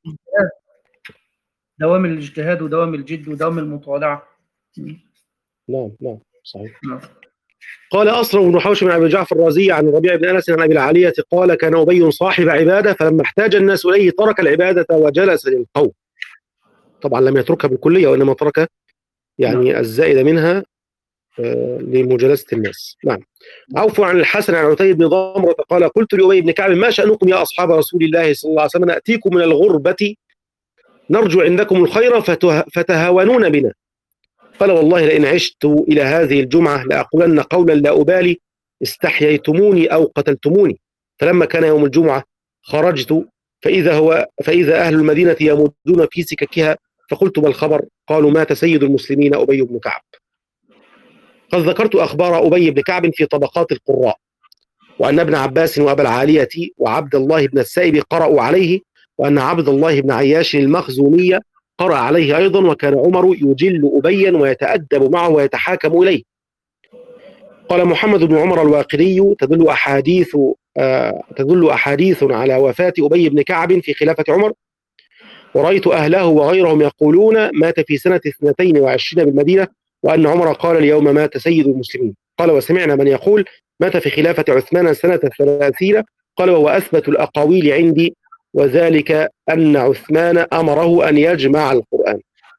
دوام الاجتهاد ودوام الجد ودوام المطالعة. نعم نعم صحيح. نعم. قال أصرم بن حوشب عن أبي جعفر الرازي عن الربيع بن أنس عن أبي العالية قال كان أبي صاحب عبادة فلما احتاج الناس إليه ترك العبادة وجلس للقوم. طبعا لم يتركها بالكلية وإنما ترك يعني نعم. الزائد منها آه لمجالسة الناس. نعم. عوف عن الحسن عن عتيب بن ضمرة قال قلت لأبي بن كعب ما شأنكم يا أصحاب رسول الله صلى الله عليه وسلم نأتيكم من الغربة نرجو عندكم الخير فتهاونون بنا. قال والله لئن عشت إلى هذه الجمعة لأقولن قولا لا أبالي استحييتموني أو قتلتموني. فلما كان يوم الجمعة خرجت فإذا هو فإذا أهل المدينة يمدون في سككها فقلت ما الخبر؟ قالوا مات سيد المسلمين أبي بن كعب. قد ذكرت أخبار أبي بن كعب في طبقات القراء، وأن ابن عباس وأبا العالية وعبد الله بن السائب قرأوا عليه، وأن عبد الله بن عياش المخزومية قرأ عليه أيضا، وكان عمر يجل أبيا ويتأدب معه ويتحاكم إليه. قال محمد بن عمر الواقدي تدل أحاديث آه تدل أحاديث على وفاة أبي بن كعب في خلافة عمر، ورأيت أهله وغيرهم يقولون مات في سنة اثنتين وعشرين بالمدينة، وأن عمر قال اليوم مات سيد المسلمين. قال وسمعنا من يقول مات في خلافة عثمان سنة ثلاثين. قال وهو أثبت الأقاويل عندي، وذلك أن عثمان أمره أن يجمع القرآن.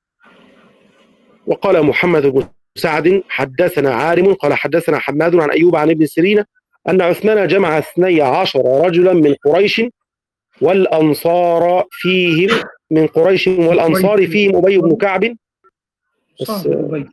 وقال محمد بن سعد حدثنا عارم قال حدثنا حماد عن أيوب عن ابن سيرين أن عثمان جمع اثني عشر رجلا من قريش والأنصار فيهم من قريش والأنصار فيهم أبي بن كعب. بس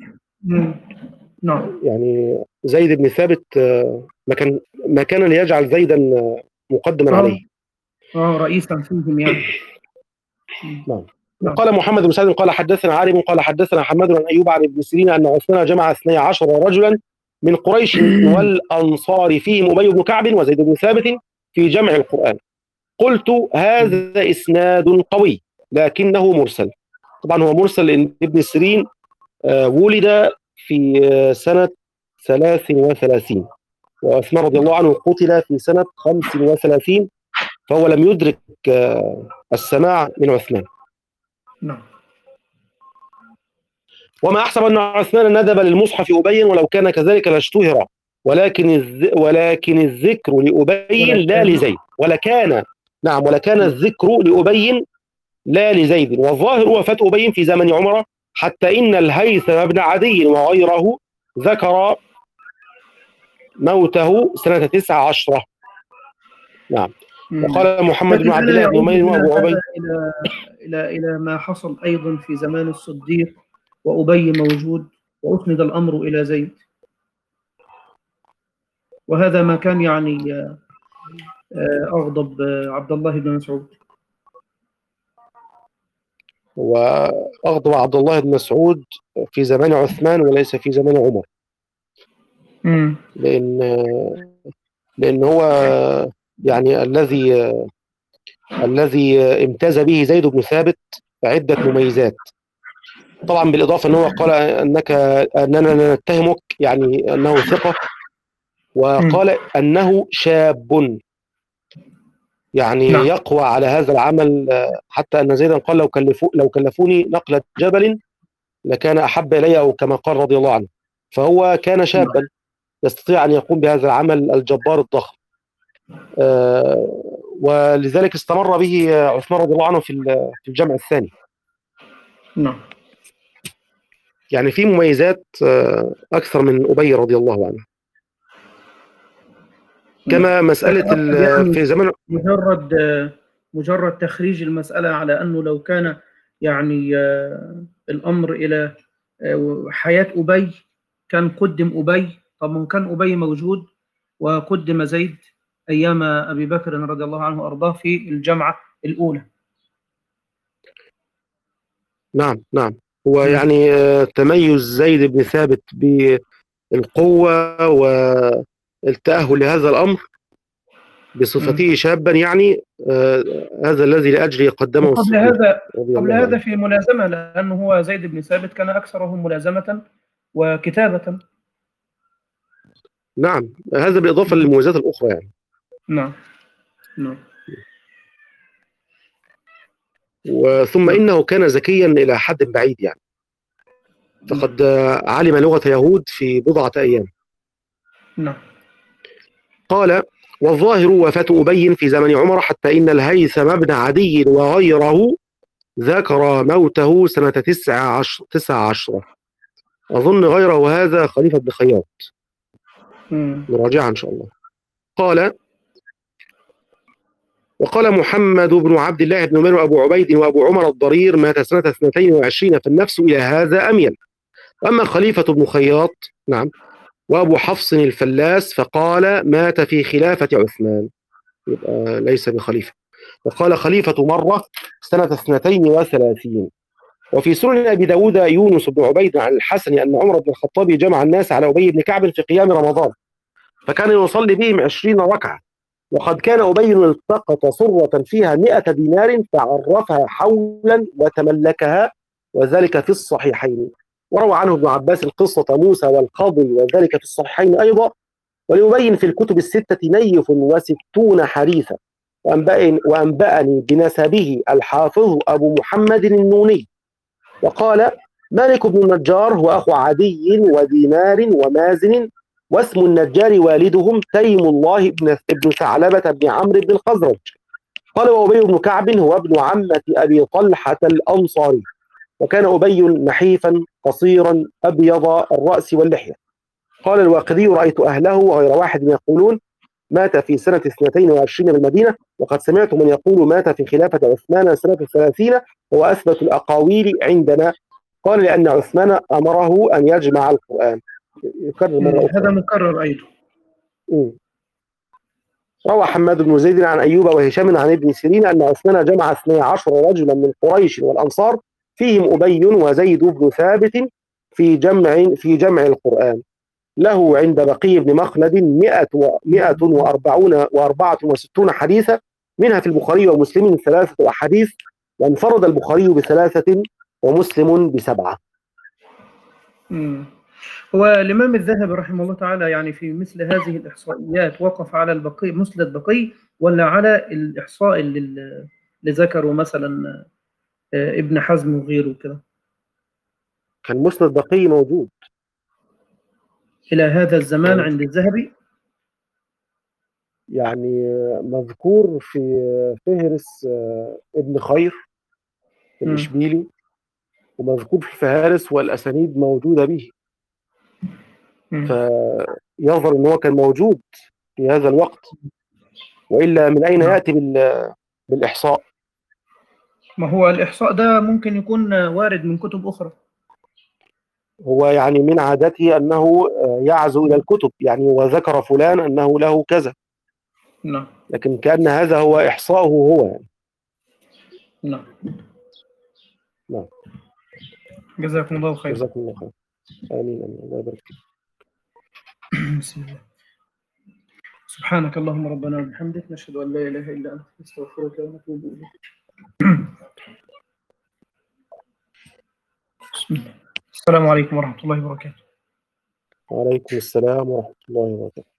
نعم. يعني زيد بن ثابت ما كان ما كان ليجعل زيدا مقدما آه. عليه. اه رئيسا فيهم يعني. نعم. وقال محمد بن سعد قال حدثنا عارم قال حدثنا حماد عن أيوب عن ابن سيرين أن عثمان جمع اثني عشر رجلا من قريش والأنصار فيهم أبي بن كعب وزيد بن ثابت في جمع القرآن. قلت هذا إسناد قوي لكنه مرسل. طبعا هو مرسل لأن ابن سيرين ولد في سنة ثلاث وثلاثين وعثمان رضي الله عنه قتل في سنة خمس وثلاثين، فهو لم يدرك السماع من عثمان. نعم. وما أحسب أن عثمان ندب للمصحف أبي ولو كان كذلك لاشتهر، ولكن الز... ولكن الذكر لأبي لا لزيد ولكان نعم ولكان الذكر لأبي لا لزيد. والظاهر وفاة أبي في زمن عمر، حتى إن الهيثم بن عدي وغيره ذكر موته سنة تسع عشرة. نعم. وقال محمد بن عبد الله بن أمير وأبو عبيد إلى إلى إلى ما حصل أيضا في زمان الصديق وأبي موجود وأسند الأمر إلى زيد، وهذا ما كان يعني أغضب عبد الله بن مسعود. وأغضب عبد الله بن مسعود في زمان عثمان وليس في زمان عمر. م. لأن لأن هو يعني الذي الذي امتاز به زيد بن ثابت عدة مميزات. طبعا بالإضافة أنه قال أنك أننا نتهمك يعني أنه ثقة، وقال أنه شاب يعني نعم يقوى على هذا العمل، حتى أن زيدا قال لو كلفو لو كلفوني نقلة جبل لكان أحب إلي، أو كما قال رضي الله عنه. فهو كان نعم شابا يستطيع أن يقوم بهذا العمل الجبار الضخم، آه، ولذلك استمر به عثمان رضي الله عنه في في الجمع الثاني. نعم يعني في مميزات آه، أكثر من أبي رضي الله عنه، نعم. كما مسألة أعتقد ال- يعني في زمن. مجرد مجرد تخريج المسألة على أنه لو كان يعني آه، الأمر إلى آه، حياة أبي كان قدم أبي. طب ما كان أبي موجود وقدم زيد أيام أبي بكر رضي الله عنه وأرضاه في الجمعة الأولى. نعم نعم. هو م. يعني آه، تميز زيد بن ثابت بالقوة والتأهل لهذا الأمر م. بصفته شابا، يعني آه، هذا الذي لأجله قدمه وقبل الصديق هذا رضي قبل الله هذا عنه. في ملازمة، لأنه هو زيد بن ثابت كان أكثرهم ملازمة وكتابة. نعم، هذا بالإضافة للمميزات الأخرى يعني. نعم نعم وثم نعم إنه كان ذكيا إلى حد بعيد يعني، فقد آه، علم لغة يهود في بضعة أيام. نعم قال: والظاهر وفاة أبي في زمن عمر، حتى إن الهيثم بن عدي وغيره ذكر موته سنة تسع عشر تسع عشرة. أظن غيره هذا خليفة بن خياط، م. نراجعها إن شاء الله. قال: وقال محمد بن عبد الله بن عمر وأبو عبيد وأبو عمر الضرير مات سنة اثنتين وعشرين، فالنفس إلى هذا أميل. أما خليفة بن خياط نعم وأبو حفص الفلاس فقال مات في خلافة عثمان، يبقى ليس بخليفة. وقال خليفة مرة سنة اثنتين وثلاثين. وفي سنن أبي داود يونس بن عبيد عن الحسن أن عمر بن الخطاب جمع الناس على أبي بن كعب في قيام رمضان، فكان يصلي بهم عشرين ركعة. وقد كان أبي التقط صرة فيها مئة دينار فعرفها حولا وتملكها، وذلك في الصحيحين. وروى عنه ابن عباس القصة موسى والقاضي، وذلك في الصحيحين أيضا. وليبين في الكتب الستة نيف وستون حديثا. وأنبأني, وأنبأني بنسبه الحافظ أبو محمد النوني. وقال مالك بن النجار هو أخو عدي ودينار ومازن، واسم النجار والدهم تيم الله بن ابن ثعلبة بن عمرو بن الخزرج. قال وأبي بن كعب هو ابن عمة أبي طلحة الأنصاري. وكان أبي نحيفا قصيرا أبيض الرأس واللحية. قال الواقدي رأيت أهله وغير واحد يقولون مات في سنة اثنتين وعشرين بالمدينة، وقد سمعت من يقول مات في خلافة عثمان سنة الثلاثين، هو أثبت الأقاويل عندنا. قال لأن عثمان أمره أن يجمع القرآن. يكرر مرة هذا أخرى. مكرر أيضا. م. روى حماد بن زيد عن أيوب وهشام عن ابن سيرين أن عثمان جمع اثني عشر رجلا من قريش والأنصار، فيهم أبي وزيد بن ثابت، في جمع في جمع القرآن. له عند بقي بن مخلد مئة وأربعون وأربعة وستون حديثا، منها في البخاري ومسلم ثلاثة أحاديث، وانفرد البخاري بثلاثة ومسلم بسبعة. مم. هو الإمام الذهبي رحمه الله تعالى يعني في مثل هذه الإحصائيات وقف على البقي مسند بقي، ولا على الإحصاء اللي, اللي ذكروا مثلا آه، ابن حزم وغيره كده؟ كان مسند بقي موجود إلى هذا الزمان يعني عند الذهبي. يعني مذكور في فهرس ابن خير في مم. الإشبيلي، ومذكور في الفهارس والأسانيد موجودة به. مم. فيظهر أن هو كان موجود في هذا الوقت، وإلا من أين نعم. يأتي بالإحصاء؟ ما هو الإحصاء ده ممكن يكون وارد من كتب أخرى. هو يعني من عادته أنه يعزو إلى الكتب، يعني وذكر فلان أنه له كذا، نعم لكن كأن هذا هو إحصاؤه هو يعني. نعم. نعم. جزاكم الله خير. جزاكم الله خير. آمين آمين. الله يبارك فيك. بسم الله. سبحانك اللهم ربنا وبحمدك، نشهد أن لا إله إلا أنت، نستغفرك ونتوب إليك. بسم الله. السلام عليكم ورحمة الله وبركاته. وعليكم السلام ورحمة الله وبركاته.